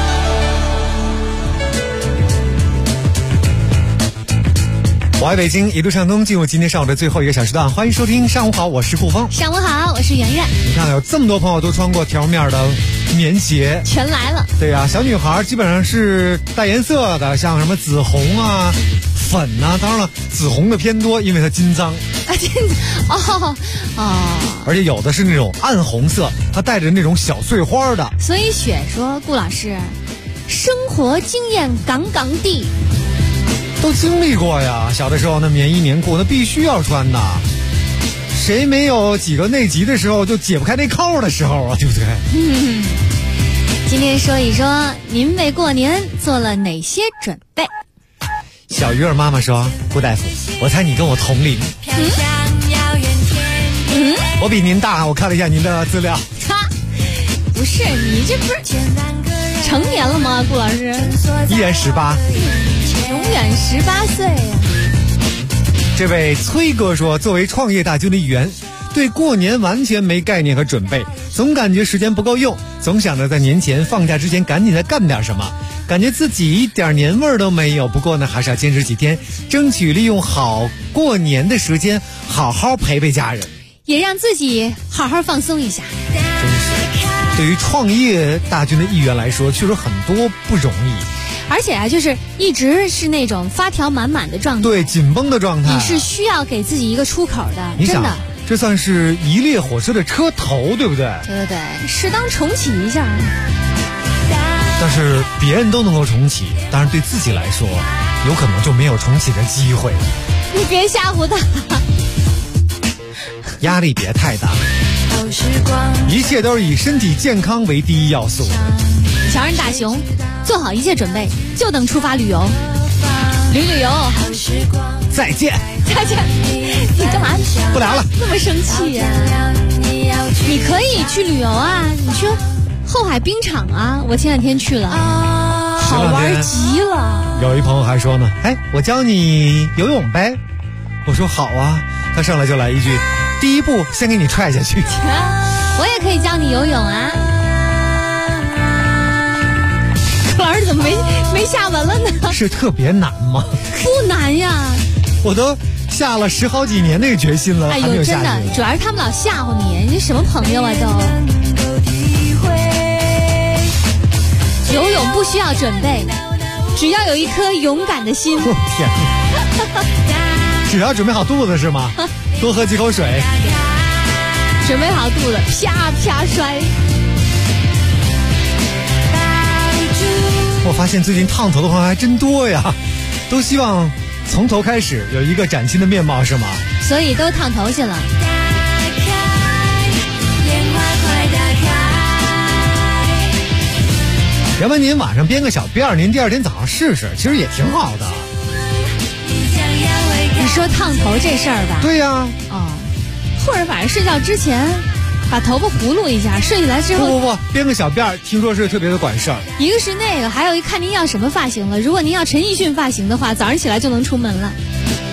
Speaker 6: 我爱北京，一路畅通，进入今天上午的最后1个小时段，欢迎收听。上午好，我是顾峰。
Speaker 8: 上午好，我是圆圆。
Speaker 6: 你看，有这么多朋友都穿过条面的棉鞋，
Speaker 8: 全来了。
Speaker 6: 对呀，小女孩基本上是带颜色的，像什么紫红啊、粉啊，当然了，紫红的偏多，因为它金脏。
Speaker 8: 啊，金脏
Speaker 6: 而且有的是那种暗红色，它带着那种小碎花的。
Speaker 8: 所以雪说，顾老师，生活经验杠杠的。
Speaker 6: 都经历过呀，小的时候那棉衣棉裤那必须要穿的，谁没有几个内急的时候就解不开内扣的时候啊，对不对？
Speaker 8: 今天说一说您为过年做了哪些准备。
Speaker 6: 小鱼儿妈妈说，顾大夫，我猜你跟我同龄。我比您大，我看了一下您的资料。
Speaker 8: 不是，你这不是成年了吗，顾老师？
Speaker 6: 依然18。
Speaker 8: 永远18岁呀。
Speaker 6: 这位崔哥说，作为创业大军的一员，对过年完全没概念和准备，总感觉时间不够用，总想着在年前放假之前赶紧再干点什么，感觉自己一点年味儿都没有。不过呢，还是要坚持几天，争取利用好过年的时间，好好陪陪家人，
Speaker 8: 也让自己好好放松一下。
Speaker 6: 真是，对于创业大军的一员来说，确实很多不容易。
Speaker 8: 而且啊，就是一直是那种发条满满的状态，
Speaker 6: 对，紧绷的状态，
Speaker 8: 你是需要给自己一个出口的。
Speaker 6: 你想，
Speaker 8: 真的，
Speaker 6: 这算是一列火车的车头，对不对？
Speaker 8: 对，适当重启一下。
Speaker 6: 但是别人都能够重启，当然对自己来说，有可能就没有重启的机会。
Speaker 8: 你别吓唬他，
Speaker 6: 压力别太大，一切都是以身体健康为第一要素。
Speaker 8: 乔人大熊，做好一切准备，就等出发旅游。旅游。
Speaker 6: 再见。
Speaker 8: 再见。你干嘛？
Speaker 6: 不聊了。
Speaker 8: 那么生气呀？你可以去旅游啊，你去后海冰场啊，我前两天去了，好玩极了。
Speaker 6: 有一朋友还说呢，哎，我教你游泳呗。我说好啊，他上来就来一句，第一步先给你踹下去。
Speaker 8: 我也可以教你游泳啊。老师怎么没下文了呢？
Speaker 6: 是特别难吗？
Speaker 8: 不难呀，
Speaker 6: 我都下了10好几年那个决心了，还没有下去。
Speaker 8: 真的，主要是他们老吓唬你，你什么朋友啊都。游泳不需要准备，只要有一颗勇敢的心。
Speaker 6: 我天，只要准备好肚子是吗？多喝几口水。
Speaker 8: 准备好肚子，啪啪摔。
Speaker 6: 我发现最近烫头的朋友还真多呀，都希望从头开始有一个崭新的面貌是吗？
Speaker 8: 所以都烫头去了。
Speaker 6: 要不然您晚上编个小辫儿，您第二天早上试试，其实也挺好的。
Speaker 8: 你说烫头这事儿吧？
Speaker 6: 对呀。
Speaker 8: 哦，或者晚上睡觉之前把头发葫芦一下，睡起来之后
Speaker 6: 不，编个小辫儿，听说是特别的管事儿。
Speaker 8: 一个是那个，还有一看您要什么发型了。如果您要陈奕迅发型的话，早上起来就能出门了。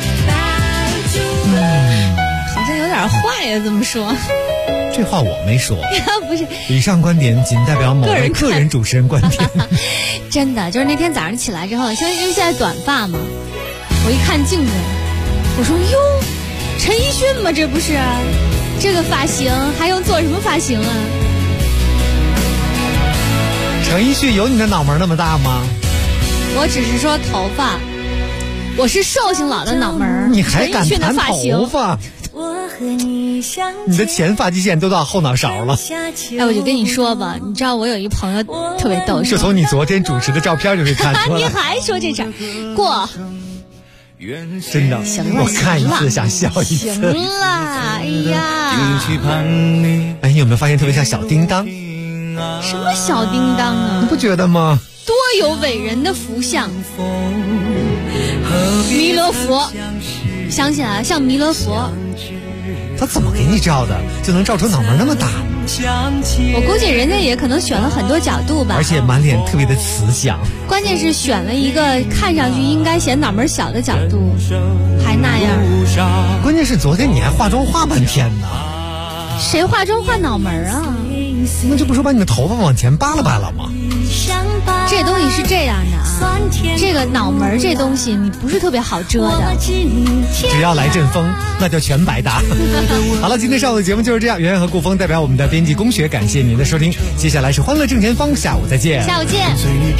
Speaker 8: 好像有点坏呀，这么说。
Speaker 6: 这话我没说。
Speaker 8: 不是。
Speaker 6: 以上观点仅代表某位个人主持人观点。
Speaker 8: 真的，就是那天早上起来之后，因为现在短发嘛，我一看镜子，我说哟，陈奕迅吗？这不是？这个发型还用做什么发型啊？
Speaker 6: 陈奕迅有你的脑门那么大吗？
Speaker 8: 我只是说头发，我是寿星佬的脑门。
Speaker 6: 你还敢谈头发？你的前发际线都到后脑勺了。
Speaker 8: 哎，我就跟你说吧，你知道我有一朋友特别逗，
Speaker 6: 就从你昨天主持的照片就可以看出来。
Speaker 8: 你还说这茬过？
Speaker 6: 真的，我看一次想笑一次。
Speaker 8: 行了，哎呀！
Speaker 6: 哎，你有没有发现特别像小叮当？
Speaker 8: 什么小叮当啊？
Speaker 6: 你不觉得吗？
Speaker 8: 多有伟人的福相，弥勒佛，想起来了，像弥勒佛。
Speaker 6: 他怎么给你照的，就能照出脑门那么大？
Speaker 8: 我估计人家也可能选了很多角度吧，
Speaker 6: 而且满脸特别的慈祥。
Speaker 8: 关键是选了一个看上去应该显脑门小的角度，还那样。
Speaker 6: 关键是昨天你还化妆化半天呢。
Speaker 8: 谁化妆化脑门啊？
Speaker 6: 那这不是把你的头发往前扒拉扒拉吗？
Speaker 8: 这东西是这样的啊，这个脑门这东西你不是特别好遮的，
Speaker 6: 只要来阵风，那就全白搭。好了，今天上午的节目就是这样。圆圆和顾峰代表我们的编辑龚学，感谢您的收听。接下来是欢乐正前方，下午再见。
Speaker 8: 下午见。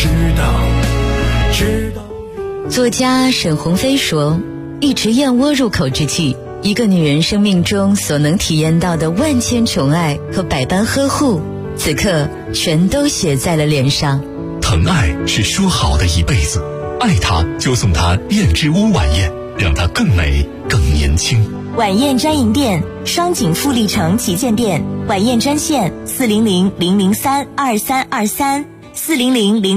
Speaker 2: 作家沈鸿飞说，一池燕窝入口之际，一个女人生命中所能体验到的万千宠爱和百般呵护，此刻全都写在了脸上。
Speaker 21: 疼爱是说好的一辈子，爱她就送她燕之屋晚宴，让她更美更年轻。
Speaker 3: 晚宴专营店，双井富力城旗舰店，晚宴专线400-003-2323，400-0